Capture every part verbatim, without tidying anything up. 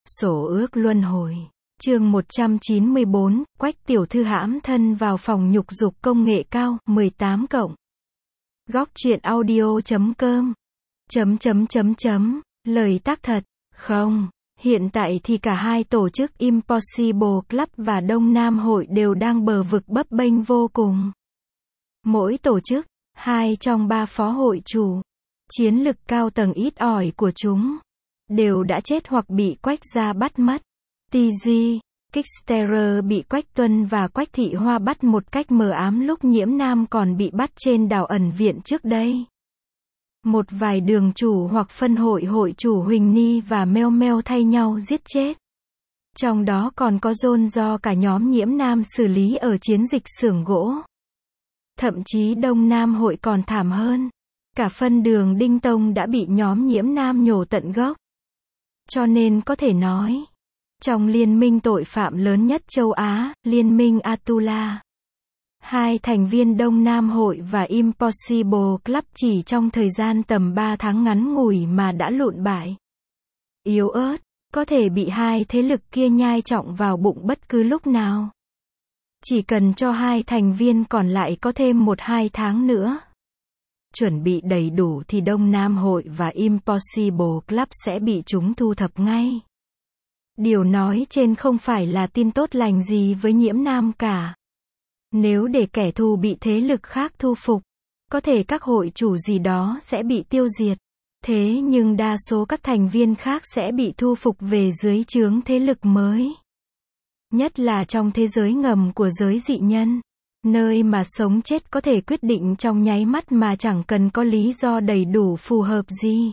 Sổ ước luân hồi. Chương một trăm chín mươi bốn, Quách tiểu thư hãm thân vào phòng nhục dục công nghệ cao, mười tám cộng. Góc truyện audio chấm com. Chấm chấm chấm chấm. Lời tác thật. Không. Hiện tại thì cả hai tổ chức Impossible Club và Đông Nam Hội đều đang bờ vực bấp bênh vô cùng. Mỗi tổ chức, hai trong ba phó hội chủ, chiến lực cao tầng ít ỏi của chúng, đều đã chết hoặc bị Quách gia bắt mất. tê giê, Kicksterer bị Quách Tuân và Quách Thị Hoa bắt một cách mờ ám lúc Nhiễm Nam còn bị bắt trên đảo ẩn viện trước đây. Một vài đường chủ hoặc phân hội hội chủ Huỳnh Ni và Meo Meo thay nhau giết chết. Trong đó còn có John do cả nhóm Nhiễm Nam xử lý ở chiến dịch xưởng gỗ. Thậm chí Đông Nam Hội còn thảm hơn. Cả phân đường Đinh Tông đã bị nhóm Nhiễm Nam nhổ tận gốc. Cho nên có thể nói, trong liên minh tội phạm lớn nhất châu Á, liên minh Atula, hai thành viên Đông Nam Hội và Impossible Club chỉ trong thời gian tầm ba tháng ngắn ngủi mà đã lụn bại. Yếu ớt, có thể bị hai thế lực kia nhai trọng vào bụng bất cứ lúc nào. Chỉ cần cho hai thành viên còn lại có thêm một hai tháng nữa, chuẩn bị đầy đủ thì Đông Nam Hội và Impossible Club sẽ bị chúng thu thập ngay. Điều nói trên không phải là tin tốt lành gì với Nhiễm Nam cả. Nếu để kẻ thù bị thế lực khác thu phục, có thể các hội chủ gì đó sẽ bị tiêu diệt. Thế nhưng đa số các thành viên khác sẽ bị thu phục về dưới trướng thế lực mới. Nhất là trong thế giới ngầm của giới dị nhân, nơi mà sống chết có thể quyết định trong nháy mắt mà chẳng cần có lý do đầy đủ phù hợp gì.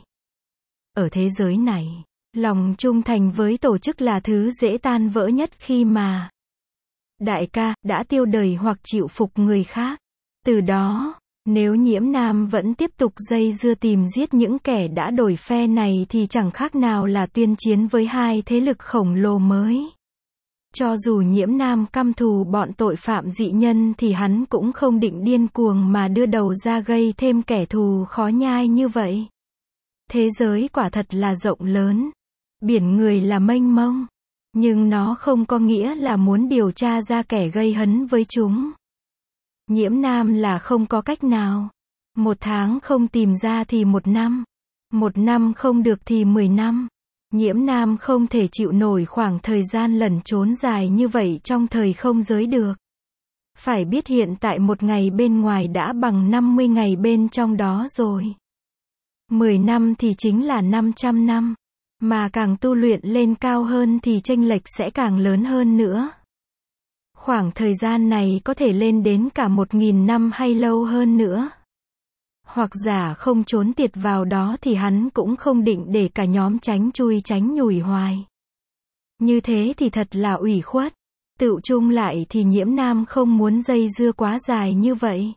Ở thế giới này, lòng trung thành với tổ chức là thứ dễ tan vỡ nhất khi mà đại ca đã tiêu đời hoặc chịu phục người khác. Từ đó, nếu Nhiễm Nam vẫn tiếp tục dây dưa tìm giết những kẻ đã đổi phe này thì chẳng khác nào là tuyên chiến với hai thế lực khổng lồ mới. Cho dù Nhiễm Nam căm thù bọn tội phạm dị nhân thì hắn cũng không định điên cuồng mà đưa đầu ra gây thêm kẻ thù khó nhai như vậy. Thế giới quả thật là rộng lớn, biển người là mênh mông, nhưng nó không có nghĩa là muốn điều tra ra kẻ gây hấn với chúng. Nhiễm Nam là không có cách nào. Một tháng không tìm ra thì một năm. Một năm không được thì mười năm. Nhiễm Nam không thể chịu nổi khoảng thời gian lẩn trốn dài như vậy trong thời không giới được. Phải biết hiện tại một ngày bên ngoài đã bằng năm mươi ngày bên trong đó rồi. mười năm thì chính là năm trăm năm. Mà càng tu luyện lên cao hơn thì chênh lệch sẽ càng lớn hơn nữa. Khoảng thời gian này có thể lên đến cả một nghìn năm hay lâu hơn nữa. Hoặc giả không trốn tiệt vào đó thì hắn cũng không định để cả nhóm tránh chui tránh nhủi hoài. Như thế thì thật là ủy khuất. Tựu chung lại thì Nhiễm Nam không muốn dây dưa quá dài như vậy.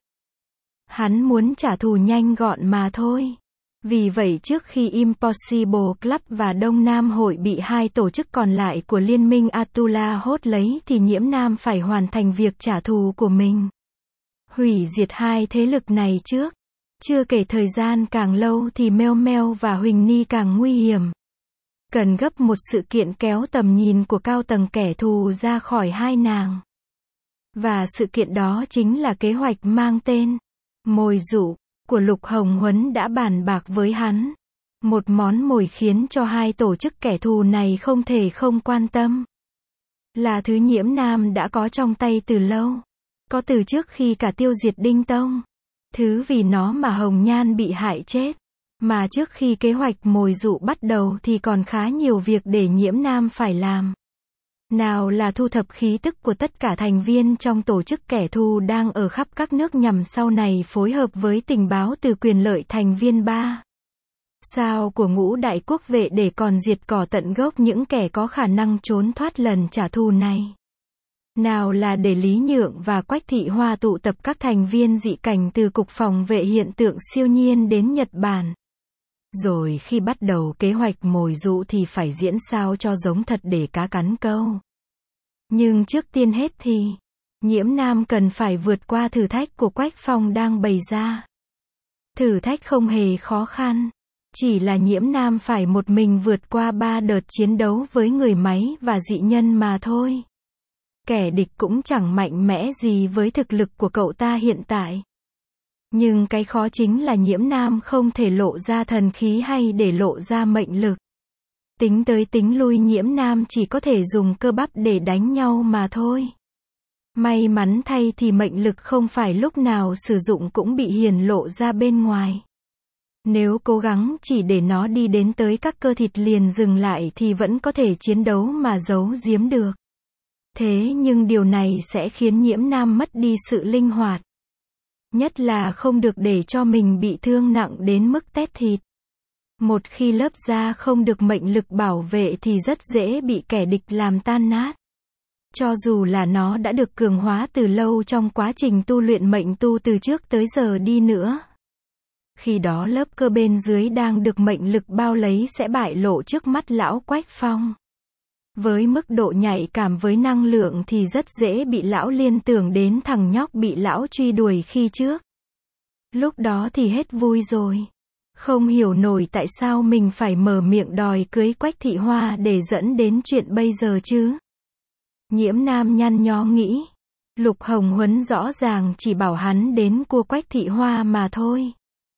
Hắn muốn trả thù nhanh gọn mà thôi. Vì vậy trước khi Impossible Club và Đông Nam Hội bị hai tổ chức còn lại của liên minh Atula hốt lấy thì Nhiễm Nam phải hoàn thành việc trả thù của mình. Hủy diệt hai thế lực này trước. Chưa kể thời gian càng lâu thì Meo Meo và Huỳnh Ni càng nguy hiểm. Cần gấp một sự kiện kéo tầm nhìn của cao tầng kẻ thù ra khỏi hai nàng. Và sự kiện đó chính là kế hoạch mang tên Mồi dụ của Lục Hồng Huấn đã bàn bạc với hắn. Một món mồi khiến cho hai tổ chức kẻ thù này không thể không quan tâm. Là thứ Nhiễm Nam đã có trong tay từ lâu. Có từ trước khi cả tiêu diệt Đinh Tông. Thứ vì nó mà Hồng Nhan bị hại chết. Mà trước khi kế hoạch mồi dụ bắt đầu thì còn khá nhiều việc để Nhiễm Nam phải làm. Nào là thu thập khí tức của tất cả thành viên trong tổ chức kẻ thù đang ở khắp các nước nhằm sau này phối hợp với tình báo từ quyền lợi thành viên ba sao của ngũ đại quốc vệ để còn diệt cỏ tận gốc những kẻ có khả năng trốn thoát lần trả thù này. Nào là để Lý Nhượng và Quách Thị Hoa tụ tập các thành viên dị cảnh từ Cục Phòng vệ hiện tượng siêu nhiên đến Nhật Bản. Rồi khi bắt đầu kế hoạch mồi dụ thì phải diễn sao cho giống thật để cá cắn câu. Nhưng trước tiên hết thì, Nhiễm Nam cần phải vượt qua thử thách của Quách Phong đang bày ra. Thử thách không hề khó khăn. Chỉ là Nhiễm Nam phải một mình vượt qua ba đợt chiến đấu với người máy và dị nhân mà thôi. Kẻ địch cũng chẳng mạnh mẽ gì với thực lực của cậu ta hiện tại. Nhưng cái khó chính là Nhiễm Nam không thể lộ ra thần khí hay để lộ ra mệnh lực. Tính tới tính lui Nhiễm Nam chỉ có thể dùng cơ bắp để đánh nhau mà thôi. May mắn thay thì mệnh lực không phải lúc nào sử dụng cũng bị hiển lộ ra bên ngoài. Nếu cố gắng chỉ để nó đi đến tới các cơ thịt liền dừng lại thì vẫn có thể chiến đấu mà giấu giếm được. Thế nhưng điều này sẽ khiến Nhiễm Nam mất đi sự linh hoạt. Nhất là không được để cho mình bị thương nặng đến mức tét thịt. Một khi lớp da không được mệnh lực bảo vệ thì rất dễ bị kẻ địch làm tan nát. Cho dù là nó đã được cường hóa từ lâu trong quá trình tu luyện mệnh tu từ trước tới giờ đi nữa. Khi đó lớp cơ bên dưới đang được mệnh lực bao lấy sẽ bại lộ trước mắt lão Quách Phong. Với mức độ nhạy cảm với năng lượng thì rất dễ bị lão liên tưởng đến thằng nhóc bị lão truy đuổi khi trước. Lúc đó thì hết vui rồi. Không hiểu nổi tại sao mình phải mở miệng đòi cưới Quách Thị Hoa để dẫn đến chuyện bây giờ chứ. Nhiễm Nam nhăn nhó nghĩ. Lục Hồng Huấn rõ ràng chỉ bảo hắn đến cua Quách Thị Hoa mà thôi.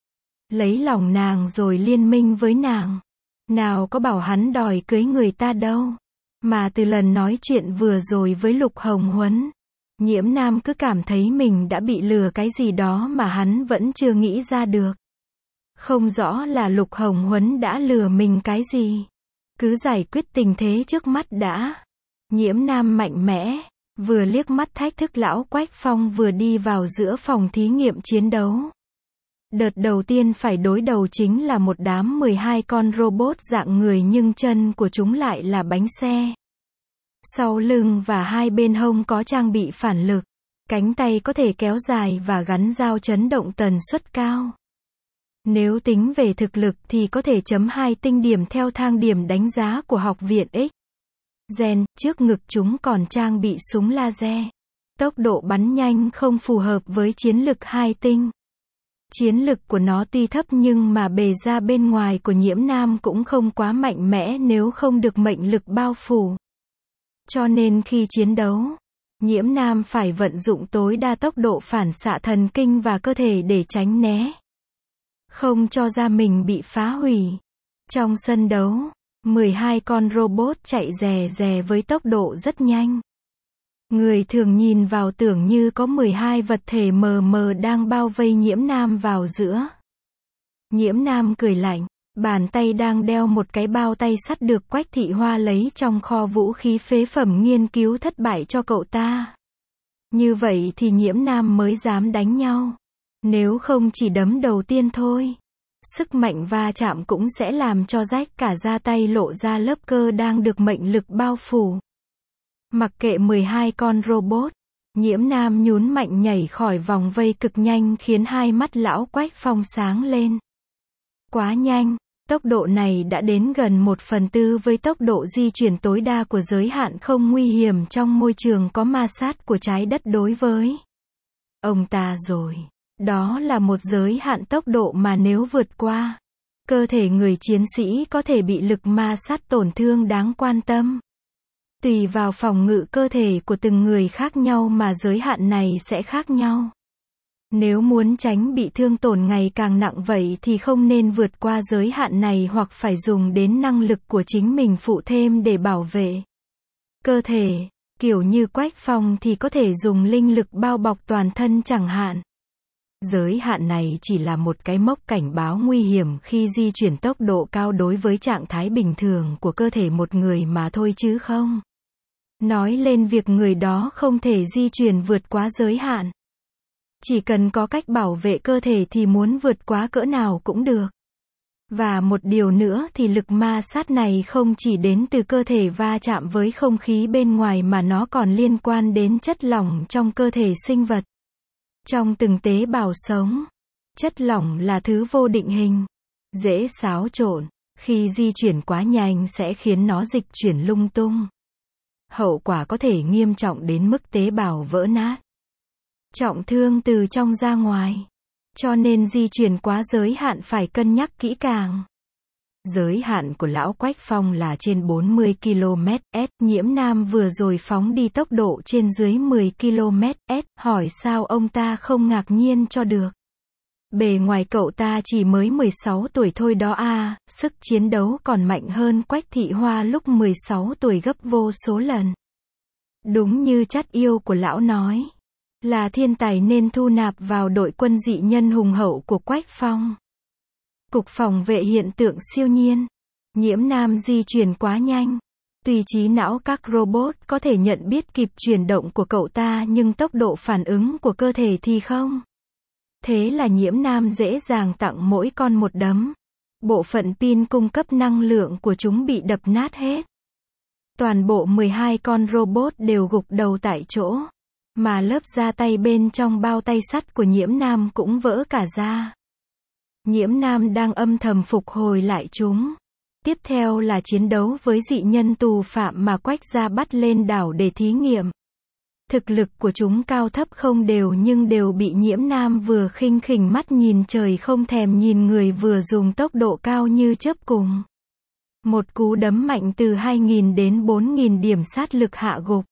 Lấy lòng nàng rồi liên minh với nàng. Nào có bảo hắn đòi cưới người ta đâu. Mà từ lần nói chuyện vừa rồi với Lục Hồng Huấn, Nhiễm Nam cứ cảm thấy mình đã bị lừa cái gì đó mà hắn vẫn chưa nghĩ ra được. Không rõ là Lục Hồng Huấn đã lừa mình cái gì. Cứ giải quyết tình thế trước mắt đã. Nhiễm Nam mạnh mẽ, vừa liếc mắt thách thức lão Quách Phong vừa đi vào giữa phòng thí nghiệm chiến đấu. Đợt đầu tiên phải đối đầu chính là một đám mười hai con robot dạng người nhưng chân của chúng lại là bánh xe. Sau lưng và hai bên hông có trang bị phản lực, cánh tay có thể kéo dài và gắn dao chấn động tần suất cao. Nếu tính về thực lực thì có thể chấm hai tinh điểm theo thang điểm đánh giá của Học viện X. Gen, trước ngực chúng còn trang bị súng laser. Tốc độ bắn nhanh không phù hợp với chiến lực hai tinh. Chiến lực của nó tuy thấp nhưng mà bề ra bên ngoài của Nhiễm Nam cũng không quá mạnh mẽ nếu không được mệnh lực bao phủ. Cho nên khi chiến đấu, Nhiễm Nam phải vận dụng tối đa tốc độ phản xạ thần kinh và cơ thể để tránh né. Không cho da mình bị phá hủy. Trong sân đấu, mười hai con robot chạy rè rè với tốc độ rất nhanh. Người thường nhìn vào tưởng như có mười hai vật thể mờ mờ đang bao vây Nhiễm Nam vào giữa. Nhiễm Nam cười lạnh, bàn tay đang đeo một cái bao tay sắt được Quách Thị Hoa lấy trong kho vũ khí phế phẩm nghiên cứu thất bại cho cậu ta. Như vậy thì Nhiễm Nam mới dám đánh nhau. Nếu không chỉ đấm đầu tiên thôi. Sức mạnh va chạm cũng sẽ làm cho rách cả da tay lộ ra lớp cơ đang được mệnh lực bao phủ. Mặc kệ mười hai con robot, Nhiễm Nam nhún mạnh nhảy khỏi vòng vây cực nhanh khiến hai mắt lão Quách Phong sáng lên. Quá nhanh, tốc độ này đã đến gần một phần tư với tốc độ di chuyển tối đa của giới hạn không nguy hiểm trong môi trường có ma sát của trái đất đối với ông ta rồi. Đó là một giới hạn tốc độ mà nếu vượt qua, cơ thể người chiến sĩ có thể bị lực ma sát tổn thương đáng quan tâm. Tùy vào phòng ngự cơ thể của từng người khác nhau mà giới hạn này sẽ khác nhau. Nếu muốn tránh bị thương tổn ngày càng nặng vậy thì không nên vượt qua giới hạn này hoặc phải dùng đến năng lực của chính mình phụ thêm để bảo vệ cơ thể. Kiểu như Quách Phong thì có thể dùng linh lực bao bọc toàn thân chẳng hạn. Giới hạn này chỉ là một cái mốc cảnh báo nguy hiểm khi di chuyển tốc độ cao đối với trạng thái bình thường của cơ thể một người mà thôi chứ không nói lên việc người đó không thể di chuyển vượt quá giới hạn. Chỉ cần có cách bảo vệ cơ thể thì muốn vượt quá cỡ nào cũng được. Và một điều nữa thì lực ma sát này không chỉ đến từ cơ thể va chạm với không khí bên ngoài mà nó còn liên quan đến chất lỏng trong cơ thể sinh vật. Trong từng tế bào sống, chất lỏng là thứ vô định hình, dễ xáo trộn, khi di chuyển quá nhanh sẽ khiến nó dịch chuyển lung tung. Hậu quả có thể nghiêm trọng đến mức tế bào vỡ nát, trọng thương từ trong ra ngoài. Cho nên di chuyển quá giới hạn phải cân nhắc kỹ càng. Giới hạn của lão Quách Phong là trên bốn mươi ki lô mét trên giờ, Nhiễm Nam vừa rồi phóng đi tốc độ trên dưới mười ki lô mét trên giờ, hỏi sao ông ta không ngạc nhiên cho được. Bề ngoài cậu ta chỉ mới mười sáu tuổi thôi đó à, sức chiến đấu còn mạnh hơn Quách Thị Hoa lúc mười sáu tuổi gấp vô số lần. Đúng như chắt yêu của lão nói, là thiên tài nên thu nạp vào đội quân dị nhân hùng hậu của Quách Phong. Cục phòng vệ hiện tượng siêu nhiên. Nhiễm Nam di chuyển quá nhanh. Tuy trí não các robot có thể nhận biết kịp chuyển động của cậu ta nhưng tốc độ phản ứng của cơ thể thì không. Thế là Nhiễm Nam dễ dàng tặng mỗi con một đấm. Bộ phận pin cung cấp năng lượng của chúng bị đập nát hết. Toàn bộ mười hai con robot đều gục đầu tại chỗ. Mà lớp da tay bên trong bao tay sắt của Nhiễm Nam cũng vỡ cả ra. Nhiễm Nam đang âm thầm phục hồi lại chúng. Tiếp theo là chiến đấu với dị nhân tù phạm mà Quách gia bắt lên đảo để thí nghiệm. Thực lực của chúng cao thấp không đều nhưng đều bị Nhiễm Nam vừa khinh khỉnh mắt nhìn trời không thèm nhìn người vừa dùng tốc độ cao như chớp cùng. Một cú đấm mạnh từ hai nghìn đến bốn nghìn điểm sát lực hạ gục.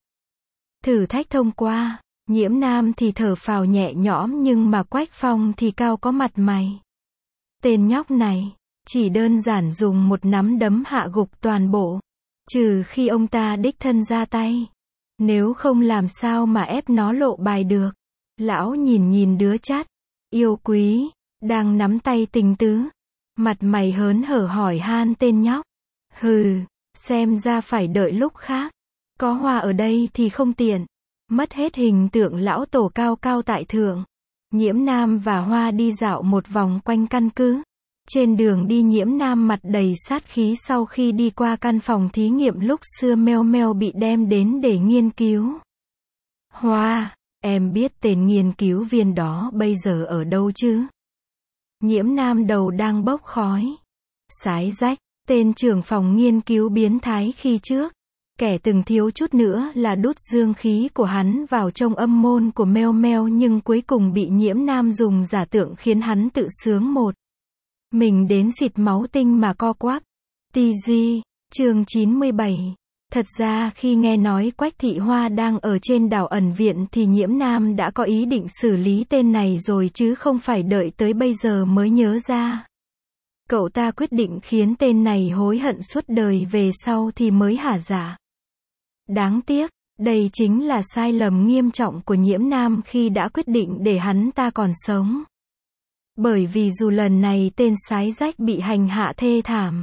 Thử thách thông qua, Nhiễm Nam thì thở phào nhẹ nhõm nhưng mà Quách Phong thì cao có mặt mày. Tên nhóc này, chỉ đơn giản dùng một nắm đấm hạ gục toàn bộ. Trừ khi ông ta đích thân ra tay. Nếu không làm sao mà ép nó lộ bài được. Lão nhìn nhìn đứa chát, yêu quý, đang nắm tay tình tứ. Mặt mày hớn hở hỏi han tên nhóc. Hừ, xem ra phải đợi lúc khác. Có Hoa ở đây thì không tiện. Mất hết hình tượng lão tổ cao cao tại thượng. Nhiễm Nam và Hoa đi dạo một vòng quanh căn cứ. Trên đường đi Nhiễm Nam mặt đầy sát khí sau khi đi qua căn phòng thí nghiệm lúc xưa Meo Meo bị đem đến để nghiên cứu. Hoa, em biết tên nghiên cứu viên đó bây giờ ở đâu chứ? Nhiễm Nam đầu đang bốc khói. Sái rách, tên trưởng phòng nghiên cứu biến thái khi trước. Kẻ từng thiếu chút nữa là đút dương khí của hắn vào trong âm môn của Meo Meo nhưng cuối cùng bị Nhiễm Nam dùng giả tượng khiến hắn tự sướng một. Mình đến xịt máu tinh mà co quắp. tê giê, chương chín mươi bảy. Thật ra khi nghe nói Quách Thị Hoa đang ở trên đảo ẩn viện thì Nhiễm Nam đã có ý định xử lý tên này rồi chứ không phải đợi tới bây giờ mới nhớ ra. Cậu ta quyết định khiến tên này hối hận suốt đời về sau thì mới hả dạ. Đáng tiếc, đây chính là sai lầm nghiêm trọng của Nhiễm Nam khi đã quyết định để hắn ta còn sống. Bởi vì dù lần này tên sái rách bị hành hạ thê thảm.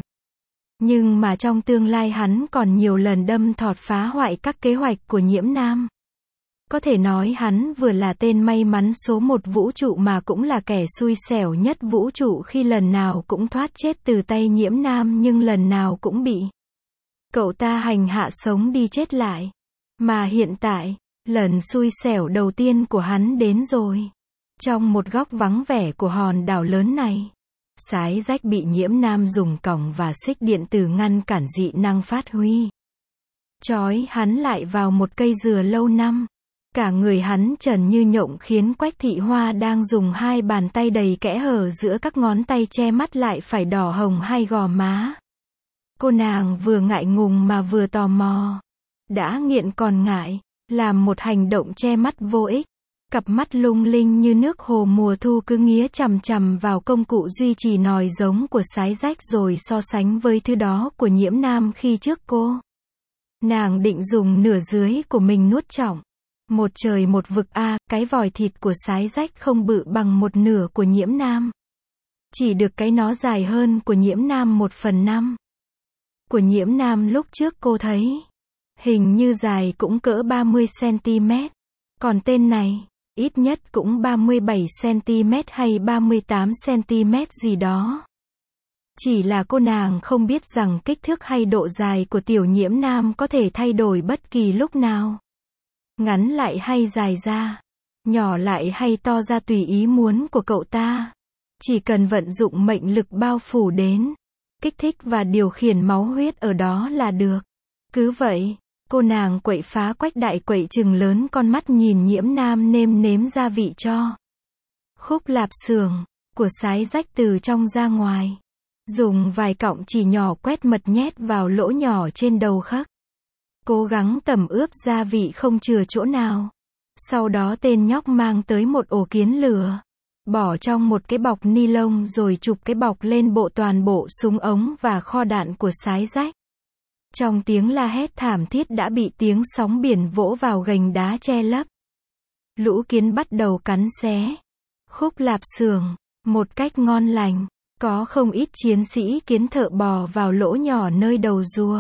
Nhưng mà trong tương lai hắn còn nhiều lần đâm thọt phá hoại các kế hoạch của Nhiễm Nam. Có thể nói hắn vừa là tên may mắn số một vũ trụ mà cũng là kẻ xui xẻo nhất vũ trụ khi lần nào cũng thoát chết từ tay Nhiễm Nam nhưng lần nào cũng bị cậu ta hành hạ sống đi chết lại. Mà hiện tại, lần xui xẻo đầu tiên của hắn đến rồi. Trong một góc vắng vẻ của hòn đảo lớn này, sái rách bị Nhiễm Nam dùng còng và xích điện tử ngăn cản dị năng phát huy. Trói hắn lại vào một cây dừa lâu năm. Cả người hắn trần như nhộng khiến Quách Thị Hoa đang dùng hai bàn tay đầy kẽ hở giữa các ngón tay che mắt lại phải đỏ hồng hai gò má. Cô nàng vừa ngại ngùng mà vừa tò mò. Đã nghiện còn ngại, làm một hành động che mắt vô ích. Cặp mắt lung linh như nước hồ mùa thu cứ nghía chằm chằm vào công cụ duy trì nòi giống của sái rách rồi so sánh với thứ đó của Nhiễm Nam khi trước cô. Nàng định dùng nửa dưới của mình nuốt trỏng. Một trời một vực a, à, cái vòi thịt của sái rách không bự bằng một nửa của Nhiễm Nam. Chỉ được cái nó dài hơn của Nhiễm Nam một phần năm. Của Nhiễm Nam lúc trước cô thấy, hình như dài cũng cỡ ba mươi xăng-ti-mét. Còn tên này, ít nhất cũng ba mươi bảy xăng-ti-mét hay ba mươi tám xăng-ti-mét gì đó. Chỉ là cô nàng không biết rằng kích thước hay độ dài của tiểu Nhiễm Nam có thể thay đổi bất kỳ lúc nào. Ngắn lại hay dài ra, nhỏ lại hay to ra tùy ý muốn của cậu ta. Chỉ cần vận dụng mệnh lực bao phủ đến, kích thích và điều khiển máu huyết ở đó là được. Cứ vậy, cô nàng quậy phá Quách đại quậy trừng lớn con mắt nhìn Nhiễm Nam nêm nếm gia vị cho. Khúc lạp xưởng của sái rách từ trong ra ngoài. Dùng vài cọng chỉ nhỏ quét mật nhét vào lỗ nhỏ trên đầu khắc. Cố gắng tẩm ướp gia vị không chừa chỗ nào. Sau đó tên nhóc mang tới một ổ kiến lửa. Bỏ trong một cái bọc ni lông rồi chụp cái bọc lên bộ toàn bộ súng ống và kho đạn của Sái Rách. Trong tiếng la hét thảm thiết đã bị tiếng sóng biển vỗ vào gành đá che lấp. Lũ kiến bắt đầu cắn xé. Khúc lạp xưởng, một cách ngon lành. Có không ít chiến sĩ kiến thợ bò vào lỗ nhỏ nơi đầu rùa.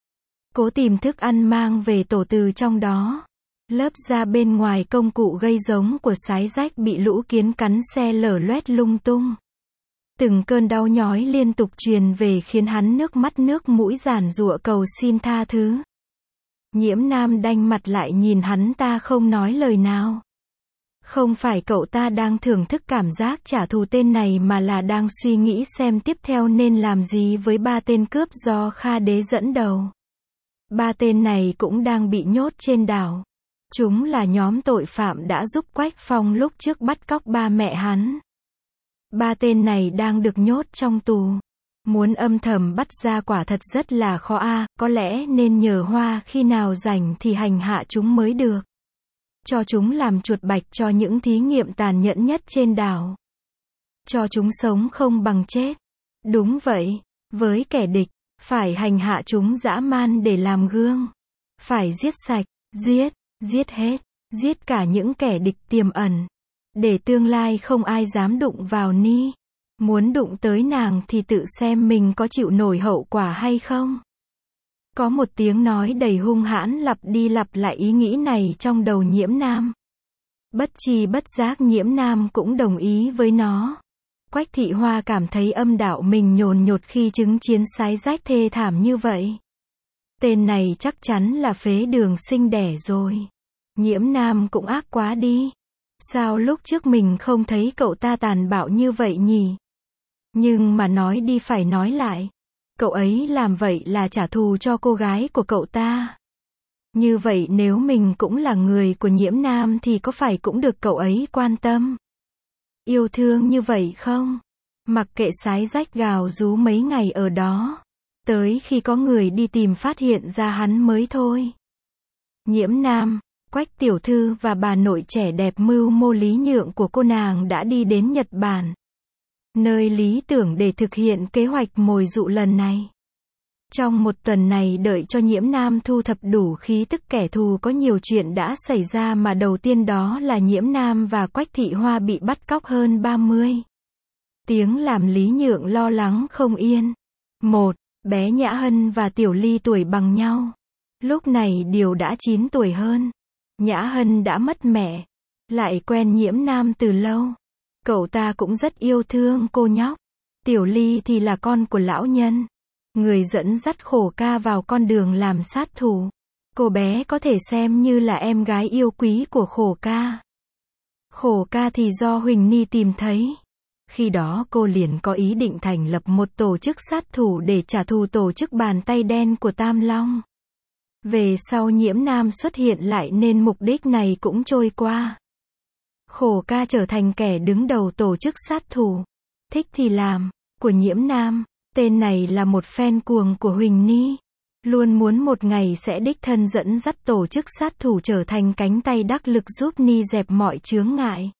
Cố tìm thức ăn mang về tổ từ trong đó. Lớp da bên ngoài công cụ gây giống của Sái Rách bị lũ kiến cắn xe lở loét lung tung. Từng cơn đau nhói liên tục truyền về khiến hắn nước mắt nước mũi giản giụa cầu xin tha thứ. Nhiễm Nam đanh mặt lại nhìn hắn ta không nói lời nào. Không phải cậu ta đang thưởng thức cảm giác trả thù tên này mà là đang suy nghĩ xem tiếp theo nên làm gì với ba tên cướp do Kha Đế dẫn đầu. Ba tên này cũng đang bị nhốt trên đảo. Chúng là nhóm tội phạm đã giúp Quách Phong lúc trước bắt cóc ba mẹ hắn. Ba tên này đang được nhốt trong tù. Muốn âm thầm bắt ra quả thật rất là khó a, à, có lẽ nên nhờ Hoa khi nào rảnh thì hành hạ chúng mới được. Cho chúng làm chuột bạch cho những thí nghiệm tàn nhẫn nhất trên đảo. Cho chúng sống không bằng chết. Đúng vậy, với kẻ địch, phải hành hạ chúng dã man để làm gương. Phải giết sạch, giết, giết hết, giết cả những kẻ địch tiềm ẩn. Để tương lai không ai dám đụng vào Ni. Muốn đụng tới nàng thì tự xem mình có chịu nổi hậu quả hay không. Có một tiếng nói đầy hung hãn lặp đi lặp lại ý nghĩ này trong đầu Nhiễm Nam. Bất chi bất giác Nhiễm Nam cũng đồng ý với nó. Quách Thị Hoa cảm thấy âm đạo mình nhồn nhột khi chứng kiến Sái Rách thê thảm như vậy. Tên này chắc chắn là phế đường sinh đẻ rồi. Nhiễm Nam cũng ác quá đi. Sao lúc trước mình không thấy cậu ta tàn bạo như vậy nhỉ? Nhưng mà nói đi phải nói lại. Cậu ấy làm vậy là trả thù cho cô gái của cậu ta. Như vậy nếu mình cũng là người của Nhiễm Nam thì có phải cũng được cậu ấy quan tâm? Yêu thương như vậy không? Mặc kệ Sái Rách gào rú mấy ngày ở đó. Tới khi có người đi tìm phát hiện ra hắn mới thôi. Nhiễm Nam, Quách tiểu thư và bà nội trẻ đẹp mưu mô lý nhượng của cô nàng đã đi đến Nhật Bản. Nơi lý tưởng để thực hiện kế hoạch mồi dụ lần này. Trong một tuần này đợi cho Nhiễm Nam thu thập đủ khí tức kẻ thù có nhiều chuyện đã xảy ra mà đầu tiên đó là Nhiễm Nam và Quách Thị Hoa bị bắt cóc hơn ba mươi. Tiếng làm Lý Nhượng lo lắng không yên. Một, bé Nhã Hân và Tiểu Ly tuổi bằng nhau. Lúc này Điều đã chín tuổi hơn. Nhã Hân đã mất mẹ. Lại quen Nhiễm Nam từ lâu. Cậu ta cũng rất yêu thương cô nhóc. Tiểu Ly thì là con của lão nhân. Người dẫn dắt Khổ Ca vào con đường làm sát thủ. Cô bé có thể xem như là em gái yêu quý của Khổ Ca. Khổ Ca thì do Huỳnh Ni tìm thấy. Khi đó cô liền có ý định thành lập một tổ chức sát thủ để trả thù tổ chức bàn tay đen của Tam Long. Về sau Nhiễm Nam xuất hiện lại nên mục đích này cũng trôi qua. Khổ Ca trở thành kẻ đứng đầu tổ chức sát thủ. Thích thì làm, của Nhiễm Nam. Tên này là một fan cuồng của Huỳnh Ni. Luôn muốn một ngày sẽ đích thân dẫn dắt tổ chức sát thủ trở thành cánh tay đắc lực giúp Ni dẹp mọi chướng ngại.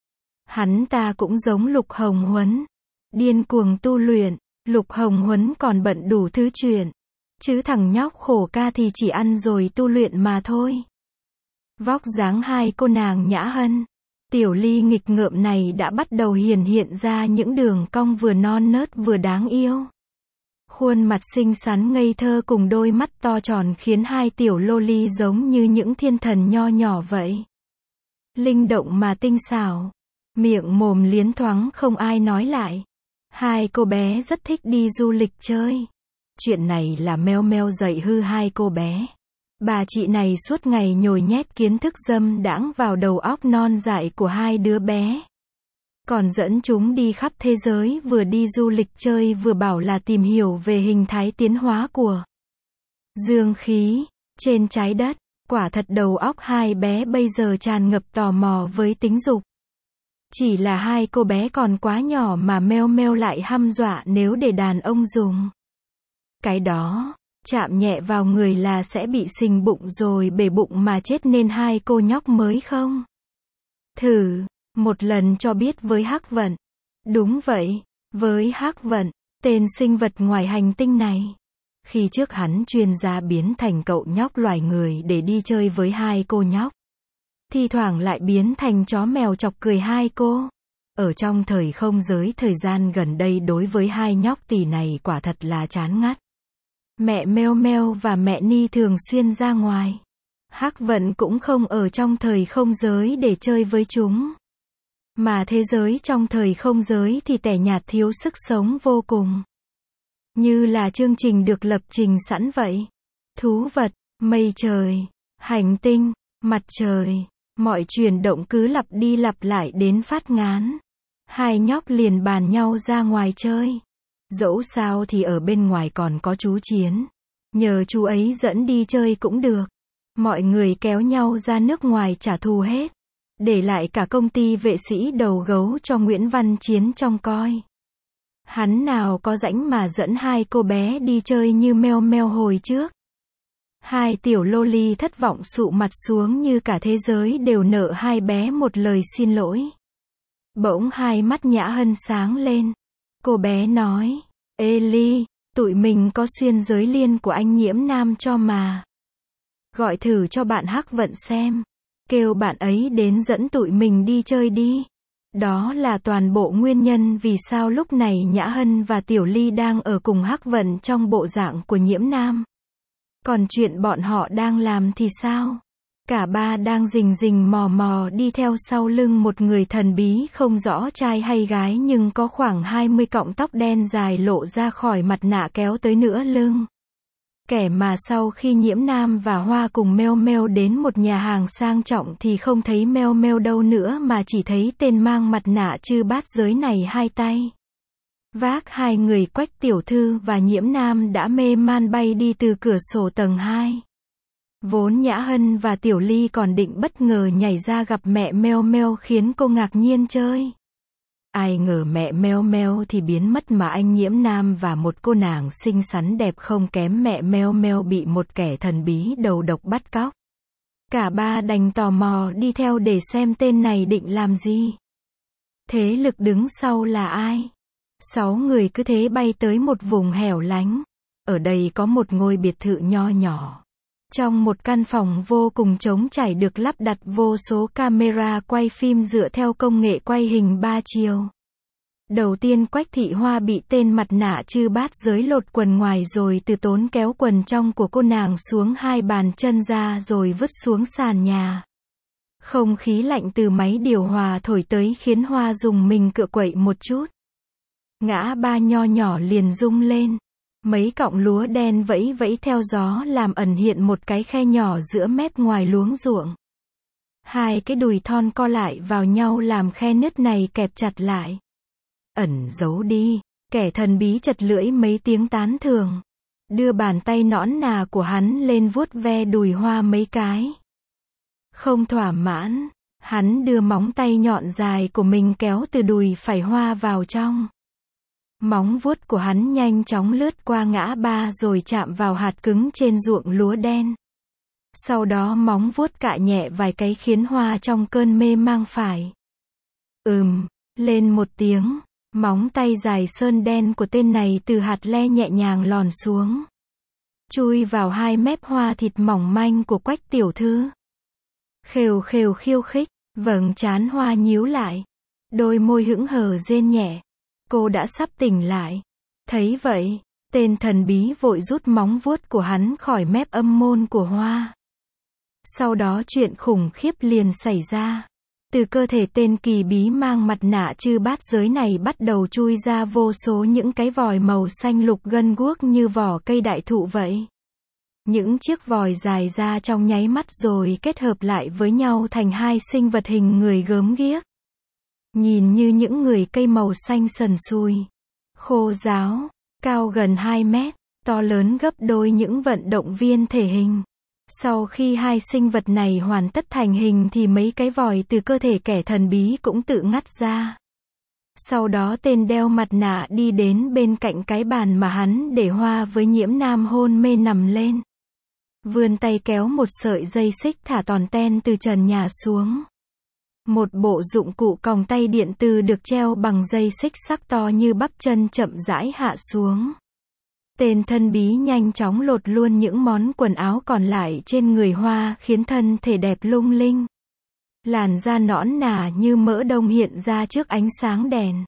Hắn ta cũng giống Lục Hồng Huấn. Điên cuồng tu luyện. Lục Hồng Huấn còn bận đủ thứ chuyện. Chứ thằng nhóc Khổ Ca thì chỉ ăn rồi tu luyện mà thôi. Vóc dáng hai cô nàng Nhã Hân, Tiểu Ly nghịch ngợm này đã bắt đầu hiển hiện ra những đường cong vừa non nớt vừa đáng yêu. Khuôn mặt xinh xắn ngây thơ cùng đôi mắt to tròn khiến hai tiểu loli giống như những thiên thần nho nhỏ vậy. Linh động mà tinh xảo. Miệng mồm liến thoáng không ai nói lại. Hai cô bé rất thích đi du lịch chơi. Chuyện này là Meo Meo dạy hư hai cô bé. Bà chị này suốt ngày nhồi nhét kiến thức dâm đãng vào đầu óc non dại của hai đứa bé. Còn dẫn chúng đi khắp thế giới vừa đi du lịch chơi vừa bảo là tìm hiểu về hình thái tiến hóa của dương khí trên trái đất. Quả thật đầu óc hai bé bây giờ tràn ngập tò mò với tính dục. Chỉ là hai cô bé còn quá nhỏ mà Meo Meo lại hăm dọa nếu để đàn ông dùng. Cái đó, chạm nhẹ vào người là sẽ bị sình bụng rồi bể bụng mà chết nên hai cô nhóc mới không thử một lần cho biết với Hắc Vận. Đúng vậy, với Hắc Vận, tên sinh vật ngoài hành tinh này. Khi trước hắn chuyên gia biến thành cậu nhóc loài người để đi chơi với hai cô nhóc. Thi thoảng lại biến thành chó mèo chọc cười hai cô. Ở trong thời không giới thời gian gần đây đối với hai nhóc tỳ này quả thật là chán ngắt. Mẹ Meo Meo và mẹ Ni thường xuyên ra ngoài. Hắc Vận cũng không ở trong thời không giới để chơi với chúng. Mà thế giới trong thời không giới thì tẻ nhạt thiếu sức sống vô cùng. Như là chương trình được lập trình sẵn vậy. Thú vật, mây trời, hành tinh, mặt trời, mọi chuyển động cứ lặp đi lặp lại đến phát ngán. Hai nhóc liền bàn nhau ra ngoài chơi. Dẫu sao thì ở bên ngoài còn có chú Chiến. Nhờ chú ấy dẫn đi chơi cũng được. Mọi người kéo nhau ra nước ngoài trả thù hết. Để lại cả công ty vệ sĩ đầu gấu cho Nguyễn Văn Chiến trông coi. Hắn nào có rảnh mà dẫn hai cô bé đi chơi như Meo Meo hồi trước. Hai tiểu loli thất vọng sụ mặt xuống như cả thế giới đều nợ hai bé một lời xin lỗi. Bỗng hai mắt Nhã Hân sáng lên. Cô bé nói, ê Ly, tụi mình có xuyên giới liên của anh Nhiễm Nam cho mà. Gọi thử cho bạn Hắc Vận xem. Kêu bạn ấy đến dẫn tụi mình đi chơi đi. Đó là toàn bộ nguyên nhân vì sao lúc này Nhã Hân và Tiểu Ly đang ở cùng Hắc Vận trong bộ dạng của Nhiễm Nam. Còn chuyện bọn họ đang làm thì sao? Cả ba đang rình rình mò mò đi theo sau lưng một người thần bí không rõ trai hay gái nhưng có khoảng hai mươi cọng tóc đen dài lộ ra khỏi mặt nạ kéo tới nửa lưng. Kẻ mà sau khi Nhiễm Nam và Hoa cùng Meo Meo đến một nhà hàng sang trọng thì không thấy Meo Meo đâu nữa mà chỉ thấy tên mang mặt nạ chư bát giới này hai tay. Vác hai người Quách tiểu thư và Nhiễm Nam đã mê man bay đi từ cửa sổ tầng hai. Vốn Nhã Hân và Tiểu Ly còn định bất ngờ nhảy ra gặp mẹ Meo Meo khiến cô ngạc nhiên chơi. Ai ngờ mẹ Meo Meo thì biến mất mà anh Nhiễm Nam và một cô nàng xinh xắn đẹp không kém mẹ Meo Meo bị một kẻ thần bí đầu độc bắt cóc. Cả ba đành tò mò đi theo để xem tên này định làm gì. Thế lực đứng sau là ai? Sáu người cứ thế bay tới một vùng hẻo lánh. Ở đây có một ngôi biệt thự nho nhỏ. Trong một căn phòng vô cùng trống trải được lắp đặt vô số camera quay phim dựa theo công nghệ quay hình ba chiều. Đầu tiên Quách Thị Hoa bị tên mặt nạ chư bát giới lột quần ngoài rồi từ tốn kéo quần trong của cô nàng xuống hai bàn chân ra rồi vứt xuống sàn nhà. Không khí lạnh từ máy điều hòa thổi tới khiến Hoa dùng mình cựa quậy một chút. Ngã ba nho nhỏ liền rung lên. Mấy cọng lúa đen vẫy vẫy theo gió làm ẩn hiện một cái khe nhỏ giữa mép ngoài luống ruộng. Hai cái đùi thon co lại vào nhau làm khe nứt này kẹp chặt lại. Ẩn giấu đi, kẻ thần bí chật lưỡi mấy tiếng tán thưởng. Đưa bàn tay nõn nà của hắn lên vuốt ve đùi Hoa mấy cái. Không thỏa mãn, hắn đưa móng tay nhọn dài của mình kéo từ đùi phải Hoa vào trong. Móng vuốt của hắn nhanh chóng lướt qua ngã ba rồi chạm vào hạt cứng trên ruộng lúa đen. Sau đó móng vuốt cạ nhẹ vài cái khiến Hoa trong cơn mê mang phải. Ừm, lên một tiếng, móng tay dài sơn đen của tên này từ hạt le nhẹ nhàng lòn xuống. Chui vào hai mép Hoa thịt mỏng manh của Quách tiểu thư. Khều khều khiêu khích, vầng trán Hoa nhíu lại. Đôi môi hững hờ rên nhẹ. Cô đã sắp tỉnh lại. Thấy vậy, tên thần bí vội rút móng vuốt của hắn khỏi mép âm môn của Hoa. Sau đó chuyện khủng khiếp liền xảy ra. Từ cơ thể tên kỳ bí mang mặt nạ chư bát giới này bắt đầu chui ra vô số những cái vòi màu xanh lục gân guốc như vỏ cây đại thụ vậy. Những chiếc vòi dài ra trong nháy mắt rồi kết hợp lại với nhau thành hai sinh vật hình người gớm ghiếc. Nhìn như những người cây màu xanh sần sùi, khô ráo, cao gần hai mét, to lớn gấp đôi những vận động viên thể hình. Sau khi hai sinh vật này hoàn tất thành hình thì mấy cái vòi từ cơ thể kẻ thần bí cũng tự ngắt ra. Sau đó tên đeo mặt nạ đi đến bên cạnh cái bàn mà hắn để Hoa với Nhiễm Nam hôn mê nằm lên. Vươn tay kéo một sợi dây xích thả tòn ten từ trần nhà xuống. Một bộ dụng cụ còng tay điện từ được treo bằng dây xích sắc to như bắp chân chậm rãi hạ xuống. Tên thân bí nhanh chóng lột luôn những món quần áo còn lại trên người Hoa khiến thân thể đẹp lung linh. Làn da nõn nà như mỡ đông hiện ra trước ánh sáng đèn.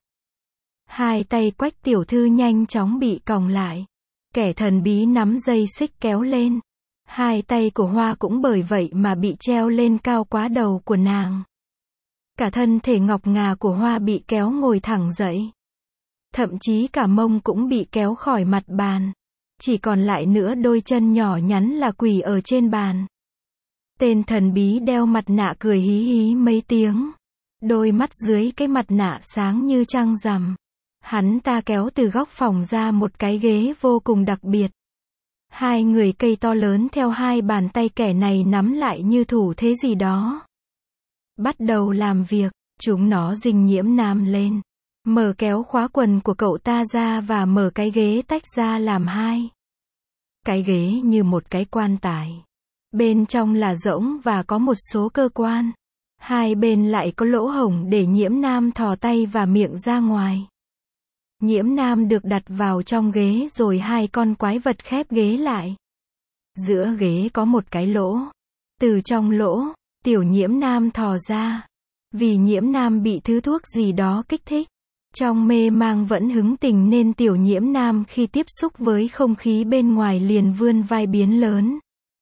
Hai tay Quách tiểu thư nhanh chóng bị còng lại. Kẻ thần bí nắm dây xích kéo lên. Hai tay của Hoa cũng bởi vậy mà bị treo lên cao quá đầu của nàng. Cả thân thể ngọc ngà của Hoa bị kéo ngồi thẳng dậy. Thậm chí cả mông cũng bị kéo khỏi mặt bàn. Chỉ còn lại nữa đôi chân nhỏ nhắn là quỳ ở trên bàn. Tên thần bí đeo mặt nạ cười hí hí mấy tiếng. Đôi mắt dưới cái mặt nạ sáng như trăng rằm. Hắn ta kéo từ góc phòng ra một cái ghế vô cùng đặc biệt. Hai người cây to lớn theo hai bàn tay kẻ này nắm lại như thủ thế gì đó. Bắt đầu làm việc, chúng nó dình Nhiễm Nam lên. Mở kéo khóa quần của cậu ta ra và mở cái ghế tách ra làm hai. Cái ghế như một cái quan tài. Bên trong là rỗng và có một số cơ quan. Hai bên lại có lỗ hổng để Nhiễm Nam thò tay và miệng ra ngoài. Nhiễm Nam được đặt vào trong ghế rồi hai con quái vật khép ghế lại. Giữa ghế có một cái lỗ. Từ trong lỗ, tiểu Nhiễm Nam thò ra. Vì Nhiễm Nam bị thứ thuốc gì đó kích thích. Trong mê mang vẫn hứng tình nên tiểu Nhiễm Nam khi tiếp xúc với không khí bên ngoài liền vươn vai biến lớn.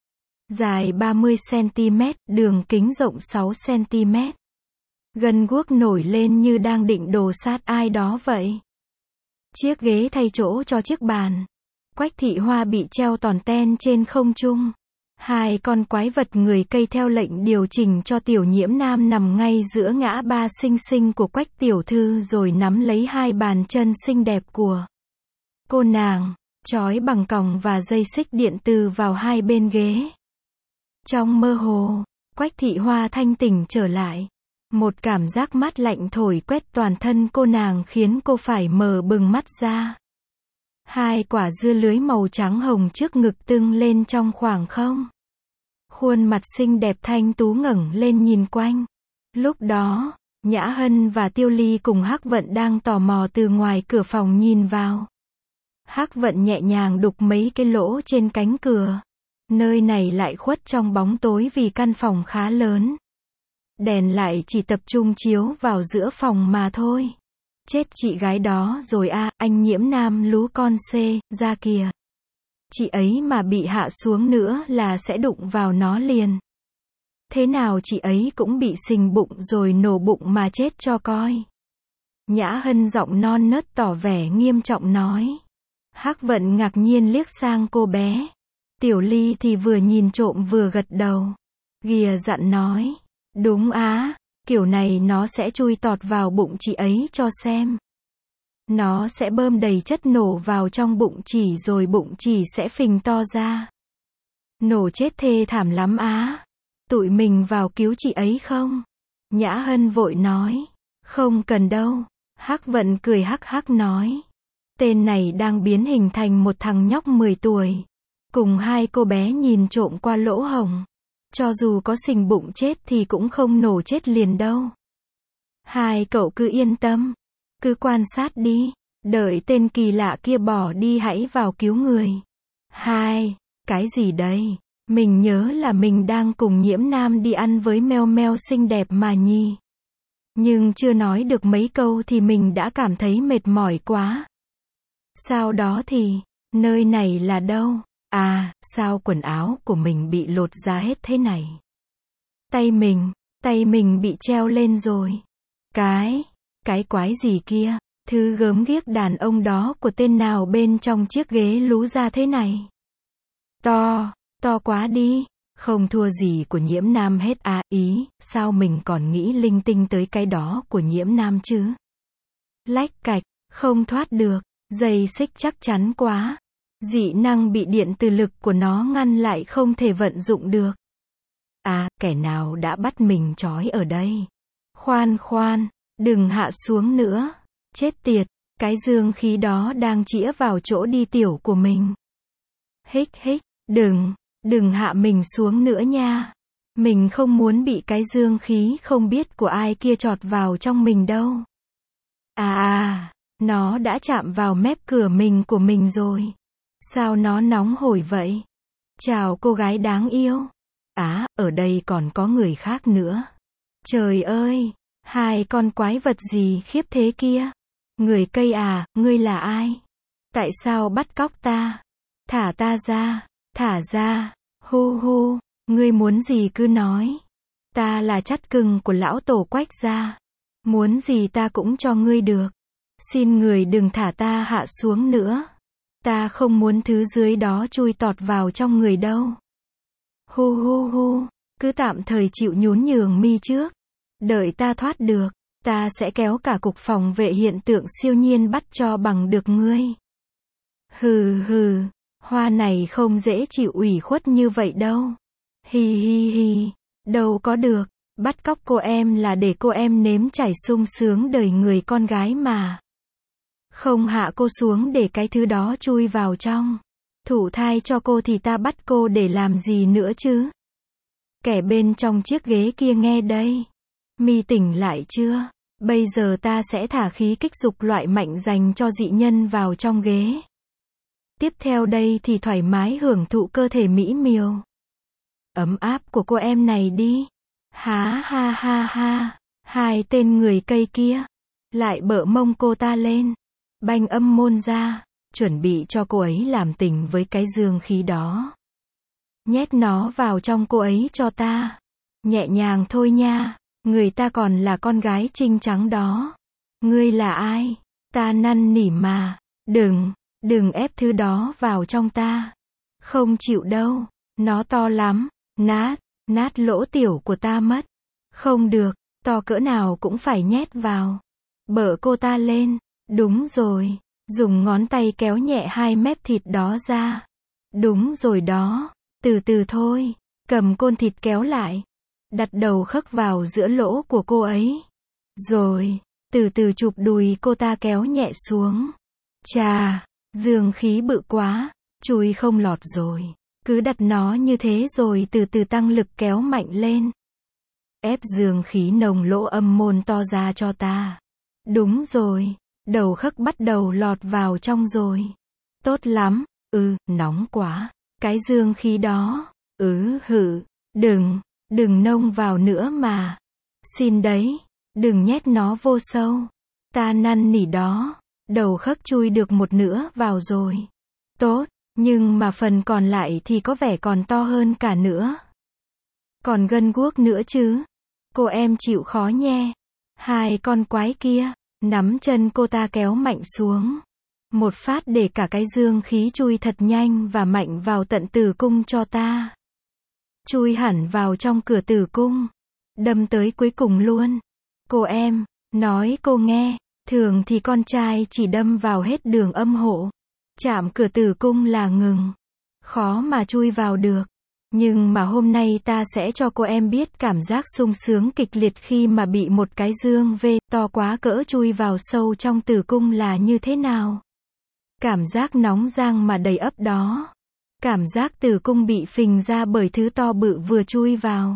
Dài ba mươi xăng-ti-mét, đường kính rộng sáu xăng-ti-mét. Gân guốc nổi lên như đang định đồ sát ai đó vậy. Chiếc ghế thay chỗ cho chiếc bàn. Quách Thị Hoa bị treo tòn ten trên không trung. Hai con quái vật người cây theo lệnh điều chỉnh cho tiểu Nhiễm Nam nằm ngay giữa ngã ba xinh xinh của Quách tiểu thư rồi nắm lấy hai bàn chân xinh đẹp của cô nàng, trói bằng còng và dây xích điện từ vào hai bên ghế. Trong mơ hồ, Quách Thị Hoa thanh tỉnh trở lại. Một cảm giác mát lạnh thổi quét toàn thân cô nàng khiến cô phải mở bừng mắt ra. Hai quả dưa lưới màu trắng hồng trước ngực tưng lên trong khoảng không. Khuôn mặt xinh đẹp thanh tú ngẩng lên nhìn quanh. Lúc đó, Nhã Hân và Tiêu Ly cùng Hắc Vận đang tò mò từ ngoài cửa phòng nhìn vào. Hắc Vận nhẹ nhàng đục mấy cái lỗ trên cánh cửa. Nơi này lại khuất trong bóng tối vì căn phòng khá lớn. Đèn lại chỉ tập trung chiếu vào giữa phòng mà thôi. Chết chị gái đó rồi a, à, anh Nhiễm Nam lú con xê, ra kìa. Chị ấy mà bị hạ xuống nữa là sẽ đụng vào nó liền. Thế nào chị ấy cũng bị sình bụng rồi nổ bụng mà chết cho coi. Nhã Hân giọng non nớt tỏ vẻ nghiêm trọng nói. Hắc Vận ngạc nhiên liếc sang cô bé. Tiểu Ly thì vừa nhìn trộm vừa gật đầu. Ghìa dặn nói. Đúng á, kiểu này nó sẽ chui tọt vào bụng chị ấy cho xem. Nó sẽ bơm đầy chất nổ vào trong bụng chỉ rồi bụng chỉ sẽ phình to ra. Nổ chết thê thảm lắm á. Tụi mình vào cứu chị ấy không? Nhã Hân vội nói. Không cần đâu. Hắc Vận cười hắc hắc nói. Tên này đang biến hình thành một thằng nhóc mười tuổi. Cùng hai cô bé nhìn trộm qua lỗ hổng. Cho dù có sình bụng chết thì cũng không nổ chết liền đâu. Hai cậu cứ yên tâm. Cứ quan sát đi. Đợi tên kỳ lạ kia bỏ đi hãy vào cứu người. Hai, cái gì đây? Mình nhớ là mình đang cùng Nhiễm Nam đi ăn với Meo Meo xinh đẹp mà nhỉ. Nhưng chưa nói được mấy câu thì mình đã cảm thấy mệt mỏi quá. Sau đó thì, nơi này là đâu? À, sao quần áo của mình bị lột ra hết thế này? Tay mình, tay mình bị treo lên rồi. Cái, cái quái gì kia? Thứ gớm ghiếc đàn ông đó của tên nào bên trong chiếc ghế lú ra thế này? To, to quá đi. Không thua gì của Nhiễm Nam hết à, ý, sao mình còn nghĩ linh tinh tới cái đó của Nhiễm Nam chứ? Lách cạch, không thoát được, dây xích chắc chắn quá. Dị năng bị điện từ lực của nó ngăn lại không thể vận dụng được. À, kẻ nào đã bắt mình trói ở đây? Khoan khoan, đừng hạ xuống nữa. Chết tiệt, cái dương khí đó đang chĩa vào chỗ đi tiểu của mình. Hích hích, đừng, đừng hạ mình xuống nữa nha. Mình không muốn bị cái dương khí không biết của ai kia chọt vào trong mình đâu. À à, nó đã chạm vào mép cửa mình của mình rồi. Sao nó nóng hổi vậy? Chào cô gái đáng yêu. Á, à, ở đây còn có người khác nữa. Trời ơi, hai con quái vật gì khiếp thế kia? Người cây à, ngươi là ai? Tại sao bắt cóc ta? Thả ta ra, thả ra, hu hu, ngươi muốn gì cứ nói. Ta là chắt cưng của lão tổ Quách gia. Muốn gì ta cũng cho ngươi được. Xin người đừng thả ta hạ xuống nữa. Ta không muốn thứ dưới đó chui tọt vào trong người đâu. Hu hu hu, cứ tạm thời chịu nhún nhường mi trước. Đợi ta thoát được, ta sẽ kéo cả cục phòng vệ hiện tượng siêu nhiên bắt cho bằng được ngươi. Hừ hừ, hoa này không dễ chịu ủy khuất như vậy đâu. Hi hi hi, đâu có được, bắt cóc cô em là để cô em nếm trải sung sướng đời người con gái mà. Không hạ cô xuống để cái thứ đó chui vào trong. Thụ thai cho cô thì ta bắt cô để làm gì nữa chứ? Kẻ bên trong chiếc ghế kia nghe đây. Mi tỉnh lại chưa? Bây giờ ta sẽ thả khí kích dục loại mạnh dành cho dị nhân vào trong ghế. Tiếp theo đây thì thoải mái hưởng thụ cơ thể mỹ miều. Ấm áp của cô em này đi. Há ha ha ha. Hai tên người cây kia. Lại bợ mông cô ta lên. Banh âm môn ra. Chuẩn bị cho cô ấy làm tình với cái dương khí đó. Nhét nó vào trong cô ấy cho ta. Nhẹ nhàng thôi nha. Người ta còn là con gái trinh trắng đó. Ngươi là ai? Ta năn nỉ mà. Đừng, đừng ép thứ đó vào trong ta. Không chịu đâu. Nó to lắm. Nát, nát lỗ tiểu của ta mất. Không được, to cỡ nào cũng phải nhét vào. Bợ cô ta lên. Đúng rồi. Dùng ngón tay kéo nhẹ hai mép thịt đó ra. Đúng rồi đó. Từ từ thôi. Cầm côn thịt kéo lại. Đặt đầu khấc vào giữa lỗ của cô ấy. Rồi, từ từ chụp đùi cô ta kéo nhẹ xuống. Chà, dương khí bự quá, chui không lọt rồi. Cứ đặt nó như thế rồi từ từ tăng lực kéo mạnh lên. Ép dương khí nồng lỗ âm môn to ra cho ta. Đúng rồi, đầu khấc bắt đầu lọt vào trong rồi. Tốt lắm, ừ, nóng quá. Cái dương khí đó, ừ hử, đừng. Đừng nông vào nữa mà. Xin đấy, đừng nhét nó vô sâu. Ta năn nỉ đó. Đầu khấc chui được một nửa vào rồi. Tốt, nhưng mà phần còn lại thì có vẻ còn to hơn cả nữa. Còn gân guốc nữa chứ. Cô em chịu khó nhé. Hai con quái kia, nắm chân cô ta kéo mạnh xuống. Một phát để cả cái dương khí chui thật nhanh và mạnh vào tận tử cung cho ta. Chui hẳn vào trong cửa tử cung. Đâm tới cuối cùng luôn. Cô em, nói cô nghe, thường thì con trai chỉ đâm vào hết đường âm hộ. Chạm cửa tử cung là ngừng. Khó mà chui vào được. Nhưng mà hôm nay ta sẽ cho cô em biết cảm giác sung sướng kịch liệt khi mà bị một cái dương V to quá cỡ chui vào sâu trong tử cung là như thế nào. Cảm giác nóng rang mà đầy ấp đó. Cảm giác tử cung bị phình ra bởi thứ to bự vừa chui vào.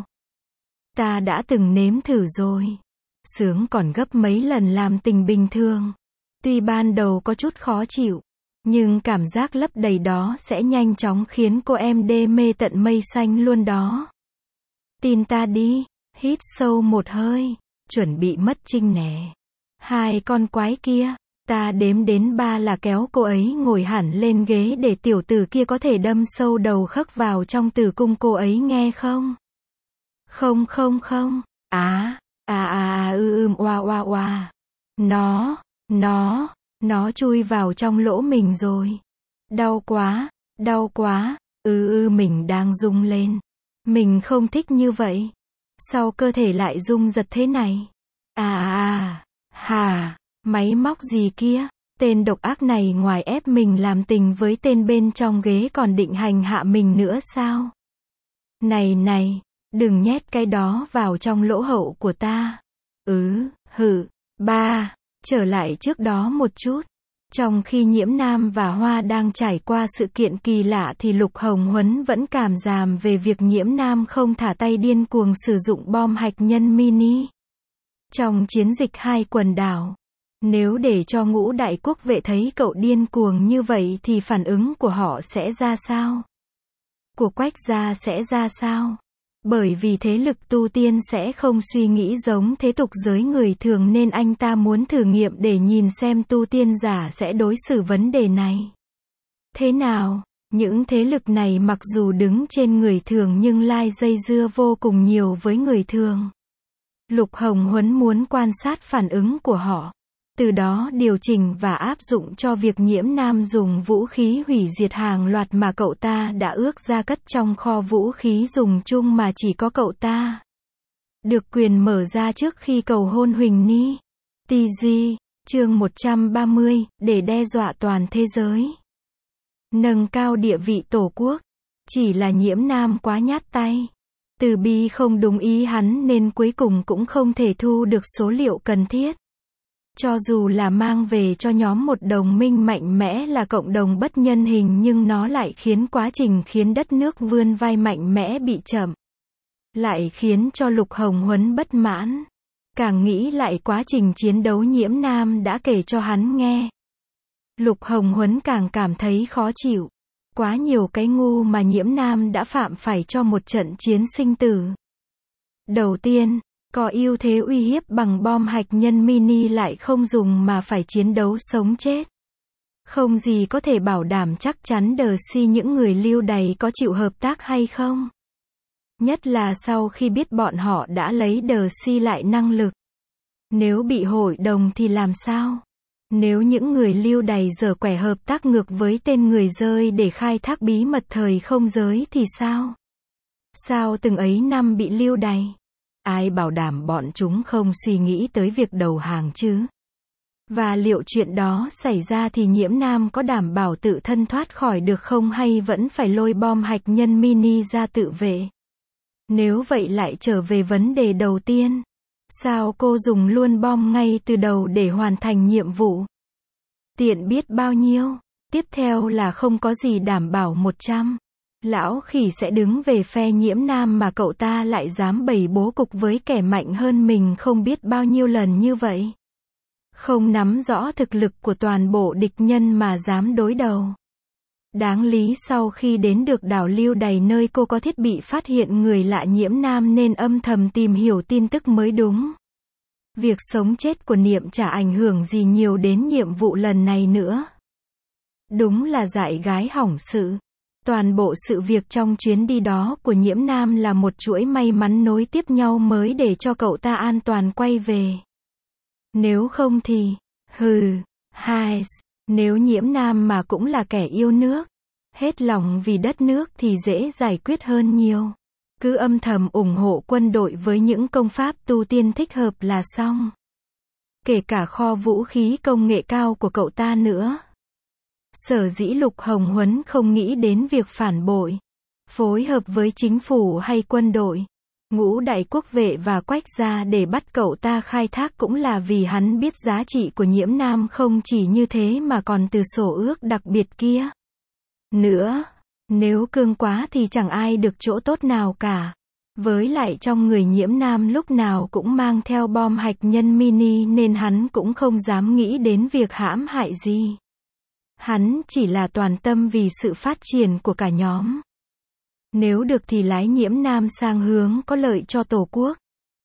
Ta đã từng nếm thử rồi. Sướng còn gấp mấy lần làm tình bình thường. Tuy ban đầu có chút khó chịu, nhưng cảm giác lấp đầy đó sẽ nhanh chóng khiến cô em đê mê tận mây xanh luôn đó. Tin ta đi, hít sâu một hơi, chuẩn bị mất trinh nè. Hai con quái kia. Ta đếm đến ba là kéo cô ấy ngồi hẳn lên ghế để tiểu tử kia có thể đâm sâu đầu khấc vào trong tử cung cô ấy nghe không? Không không không. Á, à à à ư ưm oa oa oa. Nó, nó, nó chui vào trong lỗ mình rồi. Đau quá, đau quá, ư ư mình đang rung lên. Mình không thích như vậy. Sao cơ thể lại rung giật thế này? À à à, hà. Máy móc gì kia? Tên độc ác này ngoài ép mình làm tình với tên bên trong ghế còn định hành hạ mình nữa sao? Này này, đừng nhét cái đó vào trong lỗ hậu của ta. Ừ, hử, ba, trở lại trước đó một chút. Trong khi Nhiễm Nam và Hoa đang trải qua sự kiện kỳ lạ thì Lục Hồng Huấn vẫn cảm giảm về việc Nhiễm Nam không thả tay điên cuồng sử dụng bom hạt nhân mini. Trong chiến dịch hai quần đảo, nếu để cho Ngũ Đại Quốc vệ thấy cậu điên cuồng như vậy thì phản ứng của họ sẽ ra sao? Của Quách gia sẽ ra sao? Bởi vì thế lực tu tiên sẽ không suy nghĩ giống thế tục giới người thường nên anh ta muốn thử nghiệm để nhìn xem tu tiên giả sẽ đối xử vấn đề này thế nào. Những thế lực này mặc dù đứng trên người thường nhưng lai dây dưa vô cùng nhiều với người thường. Lục Hồng Huấn muốn quan sát phản ứng của họ, từ đó điều chỉnh và áp dụng cho việc Nhiễm Nam dùng vũ khí hủy diệt hàng loạt mà cậu ta đã ước ra cất trong kho vũ khí dùng chung mà chỉ có cậu ta được quyền mở ra trước khi cầu hôn Huỳnh Ni. tê giê, chương một trăm ba mươi, để đe dọa toàn thế giới. Nâng cao địa vị Tổ quốc. Chỉ là Nhiễm Nam quá nhát tay. Từ Bi không đúng ý hắn nên cuối cùng cũng không thể thu được số liệu cần thiết. Cho dù là mang về cho nhóm một đồng minh mạnh mẽ là cộng đồng bất nhân hình nhưng nó lại khiến quá trình khiến đất nước vươn vai mạnh mẽ bị chậm. Lại khiến cho Lục Hồng Huấn bất mãn. Càng nghĩ lại quá trình chiến đấu Nhiễm Nam đã kể cho hắn nghe. Lục Hồng Huấn càng cảm thấy khó chịu. Quá nhiều cái ngu mà Nhiễm Nam đã phạm phải cho một trận chiến sinh tử. Đầu tiên, có ưu thế uy hiếp bằng bom hạt nhân mini lại không dùng mà phải chiến đấu sống chết. Không gì có thể bảo đảm chắc chắn đờ si những người lưu đày có chịu hợp tác hay không. Nhất là sau khi biết bọn họ đã lấy đờ si lại năng lực. Nếu bị hội đồng thì làm sao? Nếu những người lưu đày dở quẻ hợp tác ngược với tên người rơi để khai thác bí mật thời không giới thì sao? Sao từng ấy năm bị lưu đày? Ai bảo đảm bọn chúng không suy nghĩ tới việc đầu hàng chứ? Và liệu chuyện đó xảy ra thì Nhiễm Nam có đảm bảo tự thân thoát khỏi được không hay vẫn phải lôi bom hạt nhân mini ra tự vệ? Nếu vậy lại trở về vấn đề đầu tiên. Sao cô dùng luôn bom ngay từ đầu để hoàn thành nhiệm vụ? Tiện biết bao nhiêu. Tiếp theo là không có gì đảm bảo một trăm. Lão khỉ sẽ đứng về phe Nhiễm Nam mà cậu ta lại dám bày bố cục với kẻ mạnh hơn mình không biết bao nhiêu lần như vậy. Không nắm rõ thực lực của toàn bộ địch nhân mà dám đối đầu. Đáng lý sau khi đến được đảo lưu đày nơi cô có thiết bị phát hiện người lạ Nhiễm Nam nên âm thầm tìm hiểu tin tức mới đúng. Việc sống chết của Niệm chả ảnh hưởng gì nhiều đến nhiệm vụ lần này nữa. Đúng là dại gái hỏng sự. Toàn bộ sự việc trong chuyến đi đó của Nhiễm Nam là một chuỗi may mắn nối tiếp nhau mới để cho cậu ta an toàn quay về. Nếu không thì, hừ, hai, nếu Nhiễm Nam mà cũng là kẻ yêu nước, hết lòng vì đất nước thì dễ giải quyết hơn nhiều. Cứ âm thầm ủng hộ quân đội với những công pháp tu tiên thích hợp là xong. Kể cả kho vũ khí công nghệ cao của cậu ta nữa. Sở dĩ Lục Hồng Huấn không nghĩ đến việc phản bội, phối hợp với chính phủ hay quân đội, Ngũ Đại Quốc vệ và Quách gia để bắt cậu ta khai thác cũng là vì hắn biết giá trị của Nhiễm Nam không chỉ như thế mà còn từ sổ ước đặc biệt kia. Nữa, nếu cương quá thì chẳng ai được chỗ tốt nào cả. Với lại trong người Nhiễm Nam lúc nào cũng mang theo bom hạt nhân mini nên hắn cũng không dám nghĩ đến việc hãm hại gì. Hắn chỉ là toàn tâm vì sự phát triển của cả nhóm. Nếu được thì lái Nhiễm Nam sang hướng có lợi cho Tổ quốc.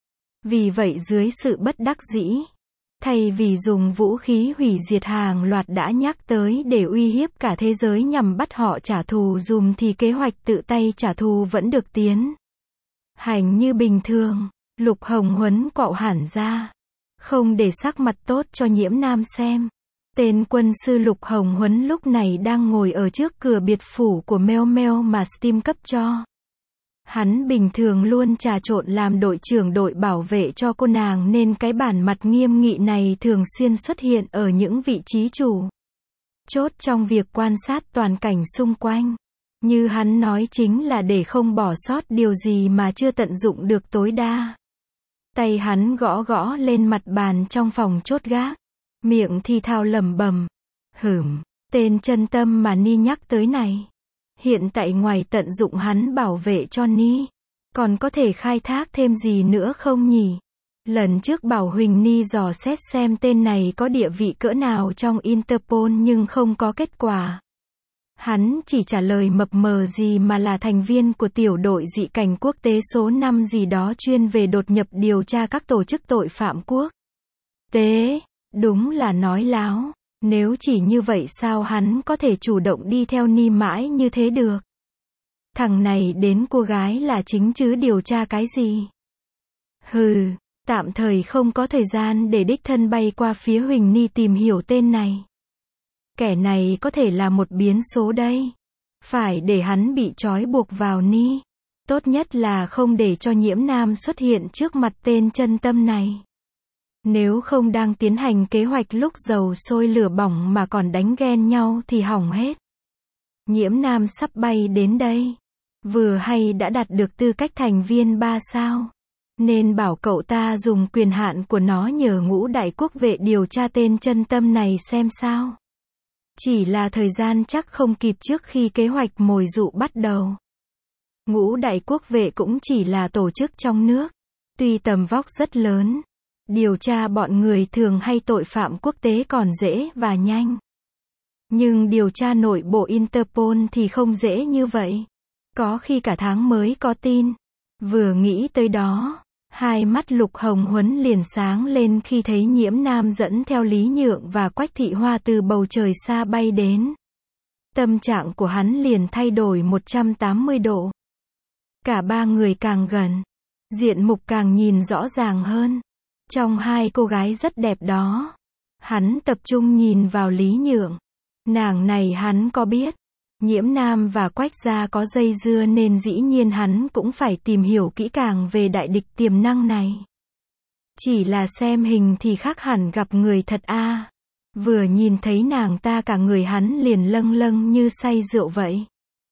Vì vậy dưới sự bất đắc dĩ, thay vì dùng vũ khí hủy diệt hàng loạt đã nhắc tới để uy hiếp cả thế giới nhằm bắt họ trả thù dùm thì kế hoạch tự tay trả thù vẫn được tiến hành như bình thường. Lục Hồng Huấn quạo hẳn ra, không để sắc mặt tốt cho Nhiễm Nam xem. Tên quân sư Lục Hồng Huấn lúc này đang ngồi ở trước cửa biệt phủ của Meo Meo mà Steam cấp cho. Hắn bình thường luôn trà trộn làm đội trưởng đội bảo vệ cho cô nàng nên cái bản mặt nghiêm nghị này thường xuyên xuất hiện ở những vị trí chủ chốt trong việc quan sát toàn cảnh xung quanh. Như hắn nói chính là để không bỏ sót điều gì mà chưa tận dụng được tối đa. Tay hắn gõ gõ lên mặt bàn trong phòng chốt gác. Miệng thì thào lẩm bẩm. Hửm, tên chân tâm mà Ni nhắc tới này. Hiện tại ngoài tận dụng hắn bảo vệ cho Ni, còn có thể khai thác thêm gì nữa không nhỉ? Lần trước bảo Huỳnh Ni dò xét xem tên này có địa vị cỡ nào trong Interpol nhưng không có kết quả. Hắn chỉ trả lời mập mờ gì mà là thành viên của tiểu đội dị cảnh quốc tế số năm gì đó chuyên về đột nhập điều tra các tổ chức tội phạm quốc tế. Đúng là nói láo. Nếu chỉ như vậy sao hắn có thể chủ động đi theo Ni mãi như thế được? Thằng này đến cô gái là chính chứ điều tra cái gì? Hừ, tạm thời không có thời gian để đích thân bay qua phía Huỳnh Ni tìm hiểu tên này. Kẻ này có thể là một biến số đây. Phải để hắn bị trói buộc vào Ni. Tốt nhất là không để cho Nhiễm Nam xuất hiện trước mặt tên chân tâm này. Nếu không đang tiến hành kế hoạch lúc dầu sôi lửa bỏng mà còn đánh ghen nhau thì hỏng hết. Nhiễm Nam sắp bay đến đây. Vừa hay đã đạt được tư cách thành viên ba sao. Nên bảo cậu ta dùng quyền hạn của nó nhờ Ngũ Đại Quốc vệ điều tra tên chân tâm này xem sao. Chỉ là thời gian chắc không kịp trước khi kế hoạch mồi dụ bắt đầu. Ngũ Đại Quốc vệ cũng chỉ là tổ chức trong nước. Tuy tầm vóc rất lớn. Điều tra bọn người thường hay tội phạm quốc tế còn dễ và nhanh. Nhưng điều tra nội bộ Interpol thì không dễ như vậy. Có khi cả tháng mới có tin. Vừa nghĩ tới đó, hai mắt Lục Hồng Huấn liền sáng lên khi thấy Nhiễm Nam dẫn theo Lý Nhượng và Quách Thị Hoa từ bầu trời xa bay đến. Tâm trạng của hắn liền thay đổi một trăm tám mươi độ. Cả ba người càng gần, diện mục càng nhìn rõ ràng hơn. Trong hai cô gái rất đẹp đó, hắn tập trung nhìn vào Lý Nhượng. Nàng này hắn có biết. Nhiễm Nam và Quách gia có dây dưa nên dĩ nhiên hắn cũng phải tìm hiểu kỹ càng về đại địch tiềm năng này. Chỉ là xem hình thì khác hẳn gặp người thật a. À. Vừa nhìn thấy nàng ta cả người hắn liền lâng lâng như say rượu vậy.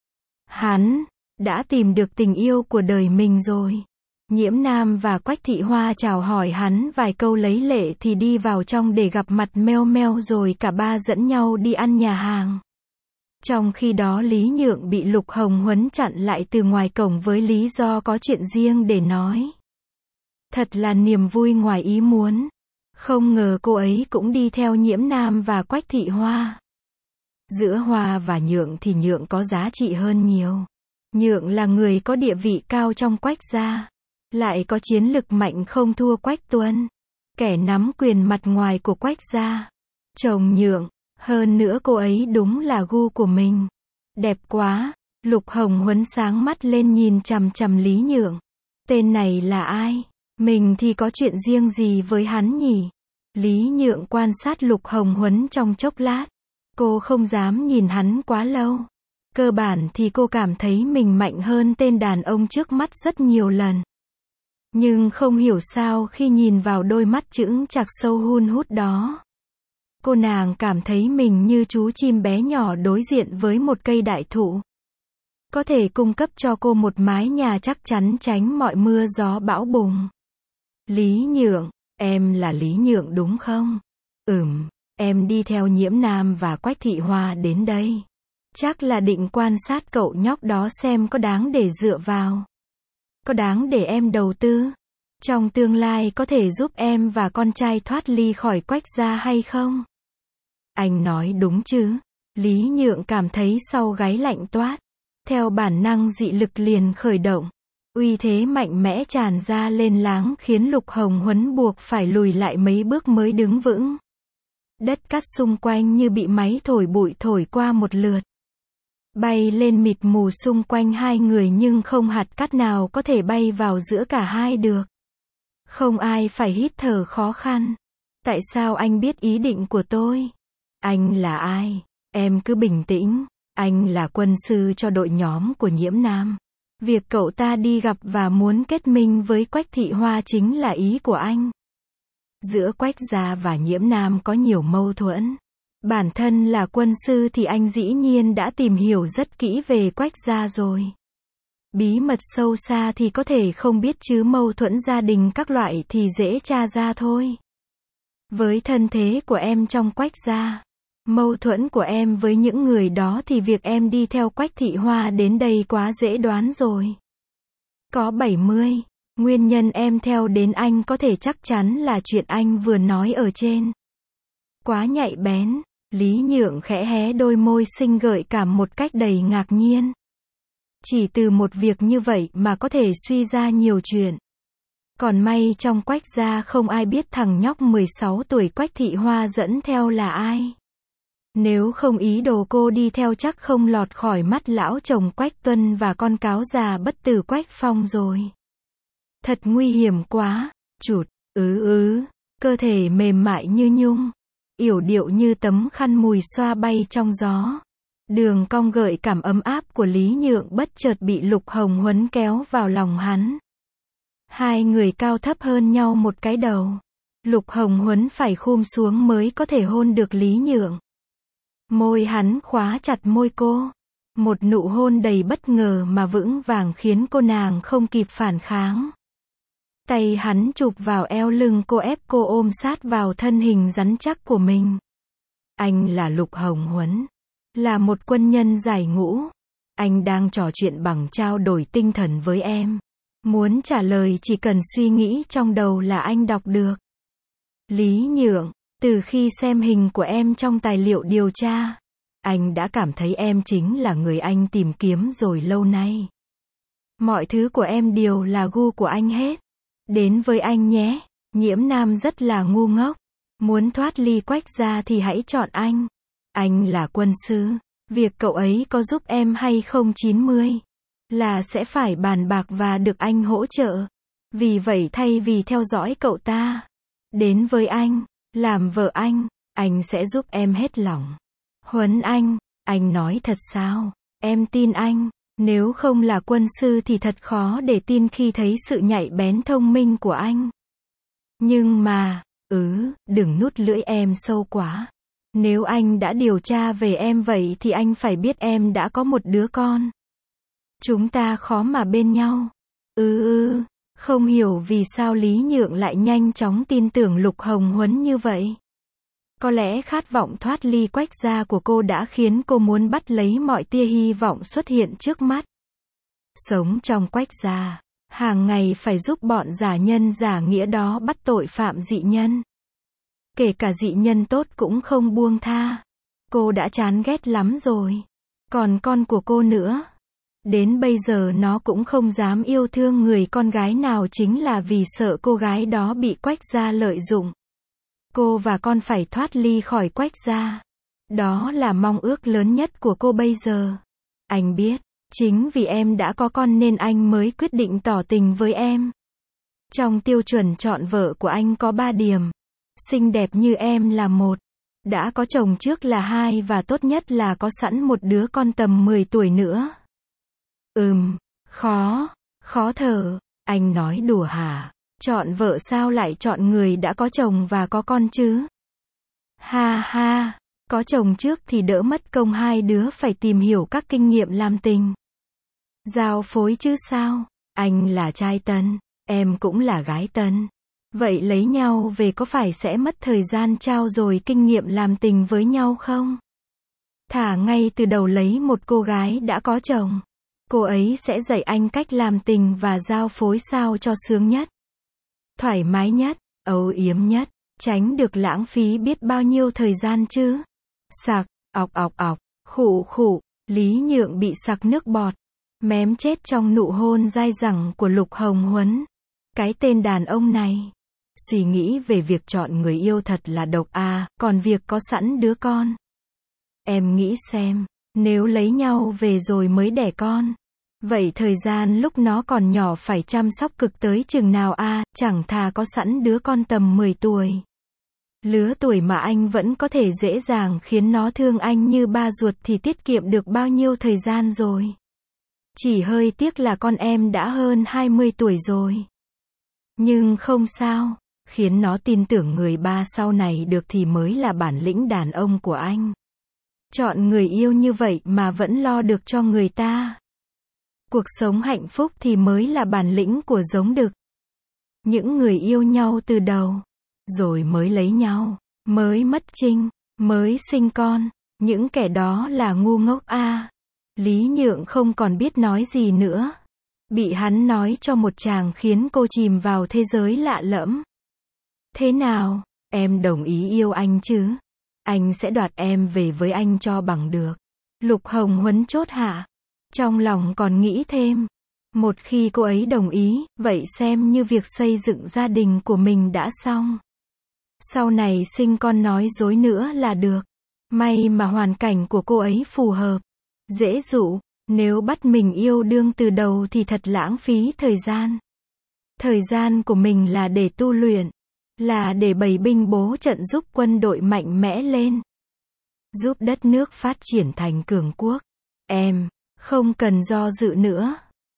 Hắn đã tìm được tình yêu của đời mình rồi. Nhiễm Nam và Quách Thị Hoa chào hỏi hắn vài câu lấy lệ thì đi vào trong để gặp mặt meo meo rồi cả ba dẫn nhau đi ăn nhà hàng. Trong khi đó Lý Nhượng bị Lục Hồng Huấn chặn lại từ ngoài cổng với lý do có chuyện riêng để nói. Thật là niềm vui ngoài ý muốn. Không ngờ cô ấy cũng đi theo Nhiễm Nam và Quách Thị Hoa. Giữa Hoa và Nhượng thì Nhượng có giá trị hơn nhiều. Nhượng là người có địa vị cao trong Quách gia. Lại có chiến lực mạnh không thua Quách Tuân. Kẻ nắm quyền mặt ngoài của Quách gia. Chồng Nhượng. Hơn nữa cô ấy đúng là gu của mình. Đẹp quá. Lục Hồng Huấn sáng mắt lên nhìn chằm chằm Lý Nhượng. Tên này là ai? Mình thì có chuyện riêng gì với hắn nhỉ? Lý Nhượng quan sát Lục Hồng Huấn trong chốc lát. Cô không dám nhìn hắn quá lâu. Cơ bản thì cô cảm thấy mình mạnh hơn tên đàn ông trước mắt rất nhiều lần. Nhưng không hiểu sao khi nhìn vào đôi mắt chững chạc sâu hun hút đó. Cô nàng cảm thấy mình như chú chim bé nhỏ đối diện với một cây đại thụ. Có thể cung cấp cho cô một mái nhà chắc chắn tránh mọi mưa gió bão bùng. Lý Nhượng, em là Lý Nhượng đúng không? Ừm, em đi theo Nhiễm Nam và Quách Thị Hoa đến đây. Chắc là định quan sát cậu nhóc đó xem có đáng để dựa vào. Có đáng để em đầu tư. Trong tương lai có thể giúp em và con trai thoát ly khỏi Quách gia hay không? Anh nói đúng chứ? Lý Nhượng cảm thấy sau gáy lạnh toát. Theo bản năng dị lực liền khởi động. Uy thế mạnh mẽ tràn ra lên láng khiến Lục Hồng Huấn buộc phải lùi lại mấy bước mới đứng vững. Đất cát xung quanh như bị máy thổi bụi thổi qua một lượt. Bay lên mịt mù xung quanh hai người nhưng không hạt cát nào có thể bay vào giữa cả hai được. Không ai phải hít thở khó khăn. Tại sao anh biết ý định của tôi? Anh là ai? Em cứ bình tĩnh. Anh là quân sư cho đội nhóm của Nhiễm Nam. Việc cậu ta đi gặp và muốn kết minh với Quách Thị Hoa chính là ý của anh. Giữa Quách gia và Nhiễm Nam có nhiều mâu thuẫn. Bản thân là quân sư thì anh dĩ nhiên đã tìm hiểu rất kỹ về Quách gia rồi. Bí mật sâu xa thì có thể không biết chứ mâu thuẫn gia đình các loại thì dễ tra ra thôi. Với thân thế của em trong Quách gia, mâu thuẫn của em với những người đó thì việc em đi theo Quách Thị Hoa đến đây quá dễ đoán rồi. Có bảy mươi. Nguyên nhân em theo đến anh có thể chắc chắn là chuyện anh vừa nói ở trên. Quá nhạy bén, Lý Nhượng khẽ hé đôi môi xinh gợi cảm một cách đầy ngạc nhiên. Chỉ từ một việc như vậy mà có thể suy ra nhiều chuyện. Còn may trong Quách gia không ai biết thằng nhóc mười sáu tuổi Quách Thị Hoa dẫn theo là ai. Nếu không ý đồ cô đi theo chắc không lọt khỏi mắt lão chồng Quách Tuân và con cáo già bất tử Quách Phong rồi. Thật nguy hiểm quá, chụt, ứ ứ, cơ thể mềm mại như nhung, yểu điệu như tấm khăn mùi xoa bay trong gió. Đường cong gợi cảm ấm áp của Lý Nhượng bất chợt bị Lục Hồng Huấn kéo vào lòng hắn. Hai người cao thấp hơn nhau một cái đầu. Lục Hồng Huấn phải khum xuống mới có thể hôn được Lý Nhượng. Môi hắn khóa chặt môi cô. Một nụ hôn đầy bất ngờ mà vững vàng khiến cô nàng không kịp phản kháng. Tay hắn chụp vào eo lưng cô ép cô ôm sát vào thân hình rắn chắc của mình. Anh là Lục Hồng Huấn. Là một quân nhân giải ngũ. Anh đang trò chuyện bằng trao đổi tinh thần với em. Muốn trả lời chỉ cần suy nghĩ trong đầu là anh đọc được. Lý Nhượng, từ khi xem hình của em trong tài liệu điều tra, anh đã cảm thấy em chính là người anh tìm kiếm rồi lâu nay. Mọi thứ của em đều là gu của anh hết. Đến với anh nhé. Nhiễm Nam rất là ngu ngốc. Muốn thoát ly Quách gia thì hãy chọn anh. Anh là quân sư. Việc cậu ấy có giúp em hay không chín mươi là sẽ phải bàn bạc và được anh hỗ trợ. Vì vậy thay vì theo dõi cậu ta, đến với anh, làm vợ anh, anh sẽ giúp em hết lòng. Huấn anh, anh nói thật sao? Em tin anh. Nếu không là quân sư thì thật khó để tin khi thấy sự nhạy bén thông minh của anh. Nhưng mà, ừ, đừng nuốt lưỡi em sâu quá. Nếu anh đã điều tra về em vậy thì anh phải biết em đã có một đứa con. Chúng ta khó mà bên nhau. Ừ ừ, không hiểu vì sao Lý Nhượng lại nhanh chóng tin tưởng Lục Hồng Huấn như vậy. Có lẽ khát vọng thoát ly Quách gia của cô đã khiến cô muốn bắt lấy mọi tia hy vọng xuất hiện trước mắt. Sống trong Quách gia, hàng ngày phải giúp bọn giả nhân giả nghĩa đó bắt tội phạm dị nhân. Kể cả dị nhân tốt cũng không buông tha. Cô đã chán ghét lắm rồi. Còn con của cô nữa. Đến bây giờ nó cũng không dám yêu thương người con gái nào chính là vì sợ cô gái đó bị Quách gia lợi dụng. Cô và con phải thoát ly khỏi Quách gia. Đó là mong ước lớn nhất của cô bây giờ. Anh biết, chính vì em đã có con nên anh mới quyết định tỏ tình với em. Trong tiêu chuẩn chọn vợ của anh có ba điểm. Xinh đẹp như em là một. Đã có chồng trước là hai và tốt nhất là có sẵn một đứa con tầm mười tuổi nữa. Ừm, khó, khó thở, anh nói đùa hả? Chọn vợ sao lại chọn người đã có chồng và có con chứ? Ha ha, có chồng trước thì đỡ mất công hai đứa phải tìm hiểu các kinh nghiệm làm tình. Giao phối chứ sao? Anh là trai tân, em cũng là gái tân. Vậy lấy nhau về có phải sẽ mất thời gian trao dồi kinh nghiệm làm tình với nhau không? Thả ngay từ đầu lấy một cô gái đã có chồng. Cô ấy sẽ dạy anh cách làm tình và giao phối sao cho sướng nhất. Thoải mái nhất, âu yếm nhất, tránh được lãng phí biết bao nhiêu thời gian chứ. Sặc, ọc ọc ọc, khụ khụ, Lý Nhượng bị sặc nước bọt. Mém chết trong nụ hôn dai dẳng của Lục Hồng Huấn. Cái tên đàn ông này. Suy nghĩ về việc chọn người yêu thật là độc à, còn việc có sẵn đứa con. Em nghĩ xem, nếu lấy nhau về rồi mới đẻ con. Vậy thời gian lúc nó còn nhỏ phải chăm sóc cực tới chừng nào à, chẳng thà có sẵn đứa con tầm mười tuổi. Lứa tuổi mà anh vẫn có thể dễ dàng khiến nó thương anh như ba ruột thì tiết kiệm được bao nhiêu thời gian rồi. Chỉ hơi tiếc là con em đã hơn hai mươi tuổi rồi. Nhưng không sao, khiến nó tin tưởng người ba sau này được thì mới là bản lĩnh đàn ông của anh. Chọn người yêu như vậy mà vẫn lo được cho người ta. Cuộc sống hạnh phúc thì mới là bản lĩnh của giống đực. Những người yêu nhau từ đầu, rồi mới lấy nhau, mới mất trinh, mới sinh con, những kẻ đó là ngu ngốc a. À. Lý Nhượng không còn biết nói gì nữa. Bị hắn nói cho một chàng khiến cô chìm vào thế giới lạ lẫm. Thế nào, em đồng ý yêu anh chứ? Anh sẽ đoạt em về với anh cho bằng được. Lục Hồng Huấn chốt hạ. Trong lòng còn nghĩ thêm. Một khi cô ấy đồng ý, vậy xem như việc xây dựng gia đình của mình đã xong. Sau này sinh con nói dối nữa là được. May mà hoàn cảnh của cô ấy phù hợp. Dễ dụ, nếu bắt mình yêu đương từ đầu thì thật lãng phí thời gian. Thời gian của mình là để tu luyện, là để bày binh bố trận giúp quân đội mạnh mẽ lên. Giúp đất nước phát triển thành cường quốc. Em, không cần do dự nữa.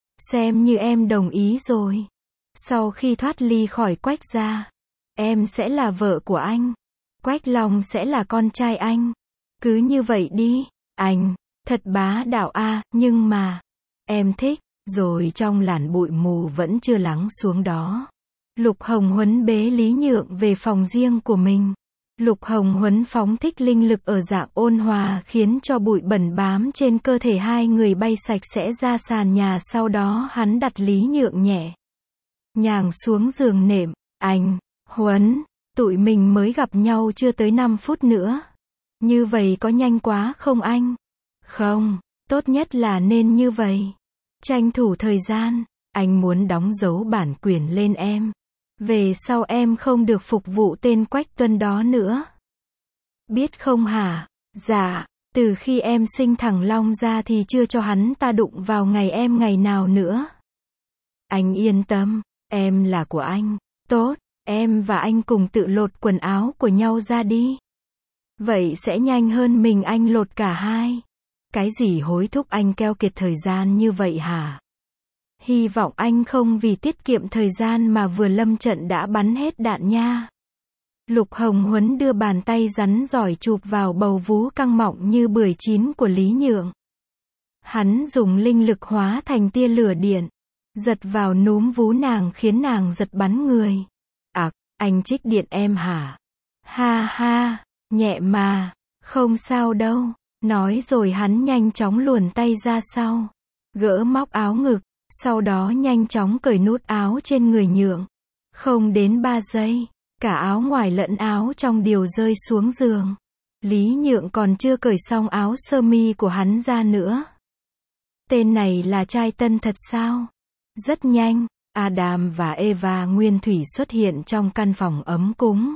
Xem như em đồng ý rồi. Sau khi thoát ly khỏi Quách gia, em sẽ là vợ của anh. Quách Long sẽ là con trai anh. Cứ như vậy đi, anh. Thật bá đạo a, à, nhưng mà, em thích, rồi trong làn bụi mù vẫn chưa lắng xuống đó. Lục Hồng Huấn bế Lý Nhượng về phòng riêng của mình. Lục Hồng Huấn phóng thích linh lực ở dạng ôn hòa khiến cho bụi bẩn bám trên cơ thể hai người bay sạch sẽ ra sàn nhà, sau đó hắn đặt Lý Nhượng nhẹ nhàng xuống giường nệm. Anh, Huấn, tụi mình mới gặp nhau chưa tới năm phút nữa. Như vậy có nhanh quá không anh? Không, tốt nhất là nên như vậy. Tranh thủ thời gian, anh muốn đóng dấu bản quyền lên em. Về sau em không được phục vụ tên Quách Tuân đó nữa. Biết không hả? Dạ, từ khi em sinh thằng Long ra thì chưa cho hắn ta đụng vào ngày em ngày nào nữa. Anh yên tâm, em là của anh. Tốt, em và anh cùng tự lột quần áo của nhau ra đi. Vậy sẽ nhanh hơn mình anh lột cả hai. Cái gì hối thúc anh keo kiệt thời gian như vậy hả? Hy vọng anh không vì tiết kiệm thời gian mà vừa lâm trận đã bắn hết đạn nha. Lục Hồng Huấn đưa bàn tay rắn giỏi chụp vào bầu vú căng mọng như bưởi chín của Lý Nhượng. Hắn dùng linh lực hóa thành tia lửa điện, giật vào núm vú nàng khiến nàng giật bắn người. À, anh trích điện em hả? Ha ha, nhẹ mà, không sao đâu. Nói rồi hắn nhanh chóng luồn tay ra sau, gỡ móc áo ngực, sau đó nhanh chóng cởi nút áo trên người Nhượng. Không đến ba giây, cả áo ngoài lẫn áo trong đều rơi xuống giường. Lý Nhượng còn chưa cởi xong áo sơ mi của hắn ra nữa. Tên này là trai tân thật sao? Rất nhanh, Adam và Eva nguyên thủy xuất hiện trong căn phòng ấm cúng.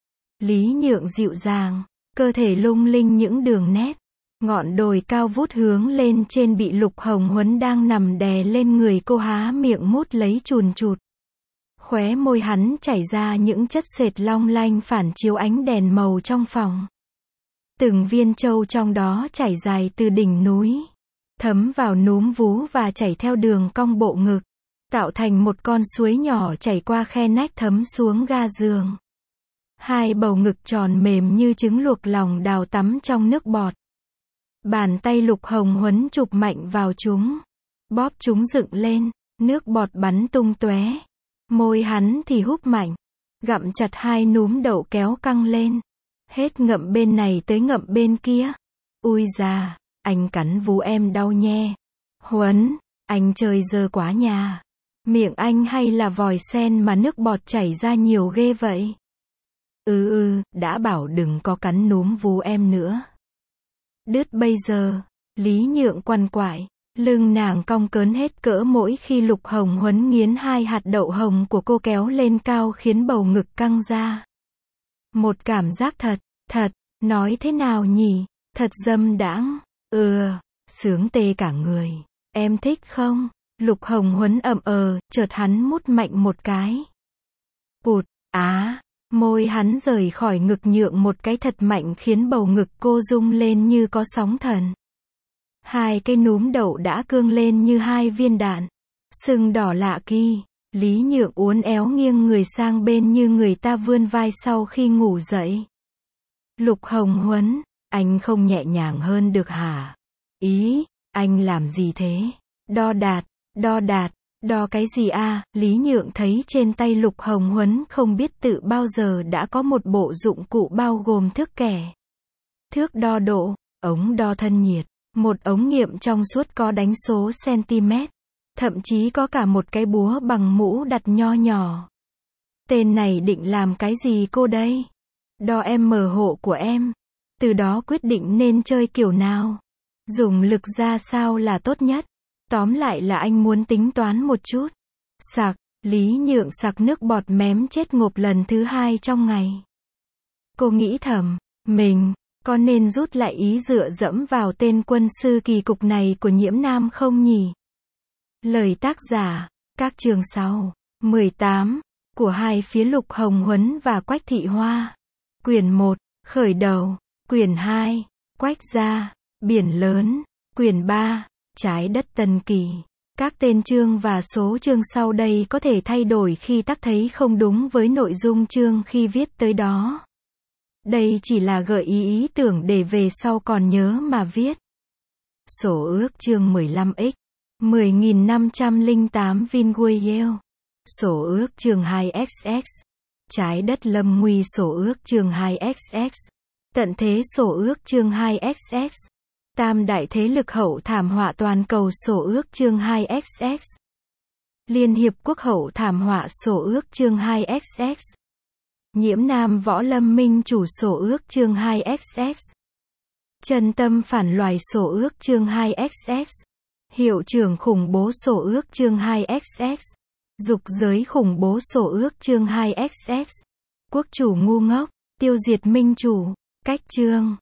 Lý Nhượng dịu dàng, cơ thể lung linh những đường nét. Ngọn đồi cao vút hướng lên trên bị Lục Hồng Huấn đang nằm đè lên người cô há miệng mút lấy chùn chụt. Khóe môi hắn chảy ra những chất sệt long lanh phản chiếu ánh đèn màu trong phòng. Từng viên châu trong đó chảy dài từ đỉnh núi, thấm vào núm vú và chảy theo đường cong bộ ngực, tạo thành một con suối nhỏ chảy qua khe nách thấm xuống ga giường. Hai bầu ngực tròn mềm như trứng luộc lòng đào tắm trong nước bọt. Bàn tay Lục Hồng Huấn chụp mạnh vào chúng, bóp chúng dựng lên, nước bọt bắn tung tóe. Môi hắn thì húp mạnh, gặm chặt hai núm đậu kéo căng lên, hết ngậm bên này tới ngậm bên kia. Ui da, anh cắn vú em đau nhe. Huấn, anh chơi dơ quá nhà. Miệng anh hay là vòi sen mà nước bọt chảy ra nhiều ghê vậy? Ừ ừ, đã bảo đừng có cắn núm vú em nữa. Đứt bây giờ, Lý Nhượng quằn quại, lưng nàng cong cớn hết cỡ mỗi khi Lục Hồng Huấn nghiến hai hạt đậu hồng của cô kéo lên cao khiến bầu ngực căng ra. Một cảm giác thật, thật, nói thế nào nhỉ, thật dâm đãng, ừ, sướng tê cả người, em thích không? Lục Hồng Huấn ậm ờ, chợt hắn mút mạnh một cái. Pụt, á. Môi hắn rời khỏi ngực Nhượng một cái thật mạnh khiến bầu ngực cô rung lên như có sóng thần. Hai cái núm đậu đã cương lên như hai viên đạn. Sưng đỏ lạ kỳ. Lý Nhượng uốn éo nghiêng người sang bên như người ta vươn vai sau khi ngủ dậy. Lục Hồng Huấn, anh không nhẹ nhàng hơn được hả? Ý, anh làm gì thế? Đo đạc, đo đạc, đo cái gì a? Lý Nhượng thấy trên tay Lục Hồng Huấn không biết tự bao giờ đã có một bộ dụng cụ bao gồm thước kẻ, thước đo độ, ống đo thân nhiệt, một ống nghiệm trong suốt có đánh số cm, thậm chí có cả một cái búa bằng mũ đặt nho nhỏ. Tên này định làm cái gì cô đây? Đo em mở hộ của em. Từ đó quyết định nên chơi kiểu nào. Dùng lực ra sao là tốt nhất. Tóm lại là anh muốn tính toán một chút. Sặc, Lý Nhượng sặc nước bọt mém chết ngộp lần thứ hai trong ngày. Cô nghĩ thầm, mình có nên rút lại ý dựa dẫm vào tên quân sư kỳ cục này của Nhiễm Nam không nhỉ? Lời tác giả, các chương sau, mười tám, của hai phía Lục Hồng Huấn và Quách Thị Hoa. Quyển một, khởi đầu. Quyển hai, Quách gia, biển lớn. Quyển ba, trái đất Tân Kỳ. Các tên chương và số chương sau đây có thể thay đổi khi tác thấy không đúng với nội dung chương khi viết tới đó. Đây chỉ là gợi ý ý tưởng để về sau còn nhớ mà viết. Sổ ước chương mười lăm x, mười nghìn năm trăm lẻ tám Vinguiel. Sổ ước chương hai x x. Trái đất lâm nguy sổ ước chương hai x x. Tận thế sổ ước chương hai x x. Tam đại thế lực hậu thảm họa toàn cầu sổ ước chương hai x x. Liên Hiệp Quốc hậu thảm họa sổ ước chương hai x x. Nhiễm Nam Võ Lâm Minh chủ sổ ước chương hai x x. Chân tâm phản loài sổ ước chương hai x x. Hiệu trưởng khủng bố sổ ước chương hai x x. Dục giới khủng bố sổ ước chương hai x x. Quốc chủ ngu ngốc, tiêu diệt minh chủ. Cách chương.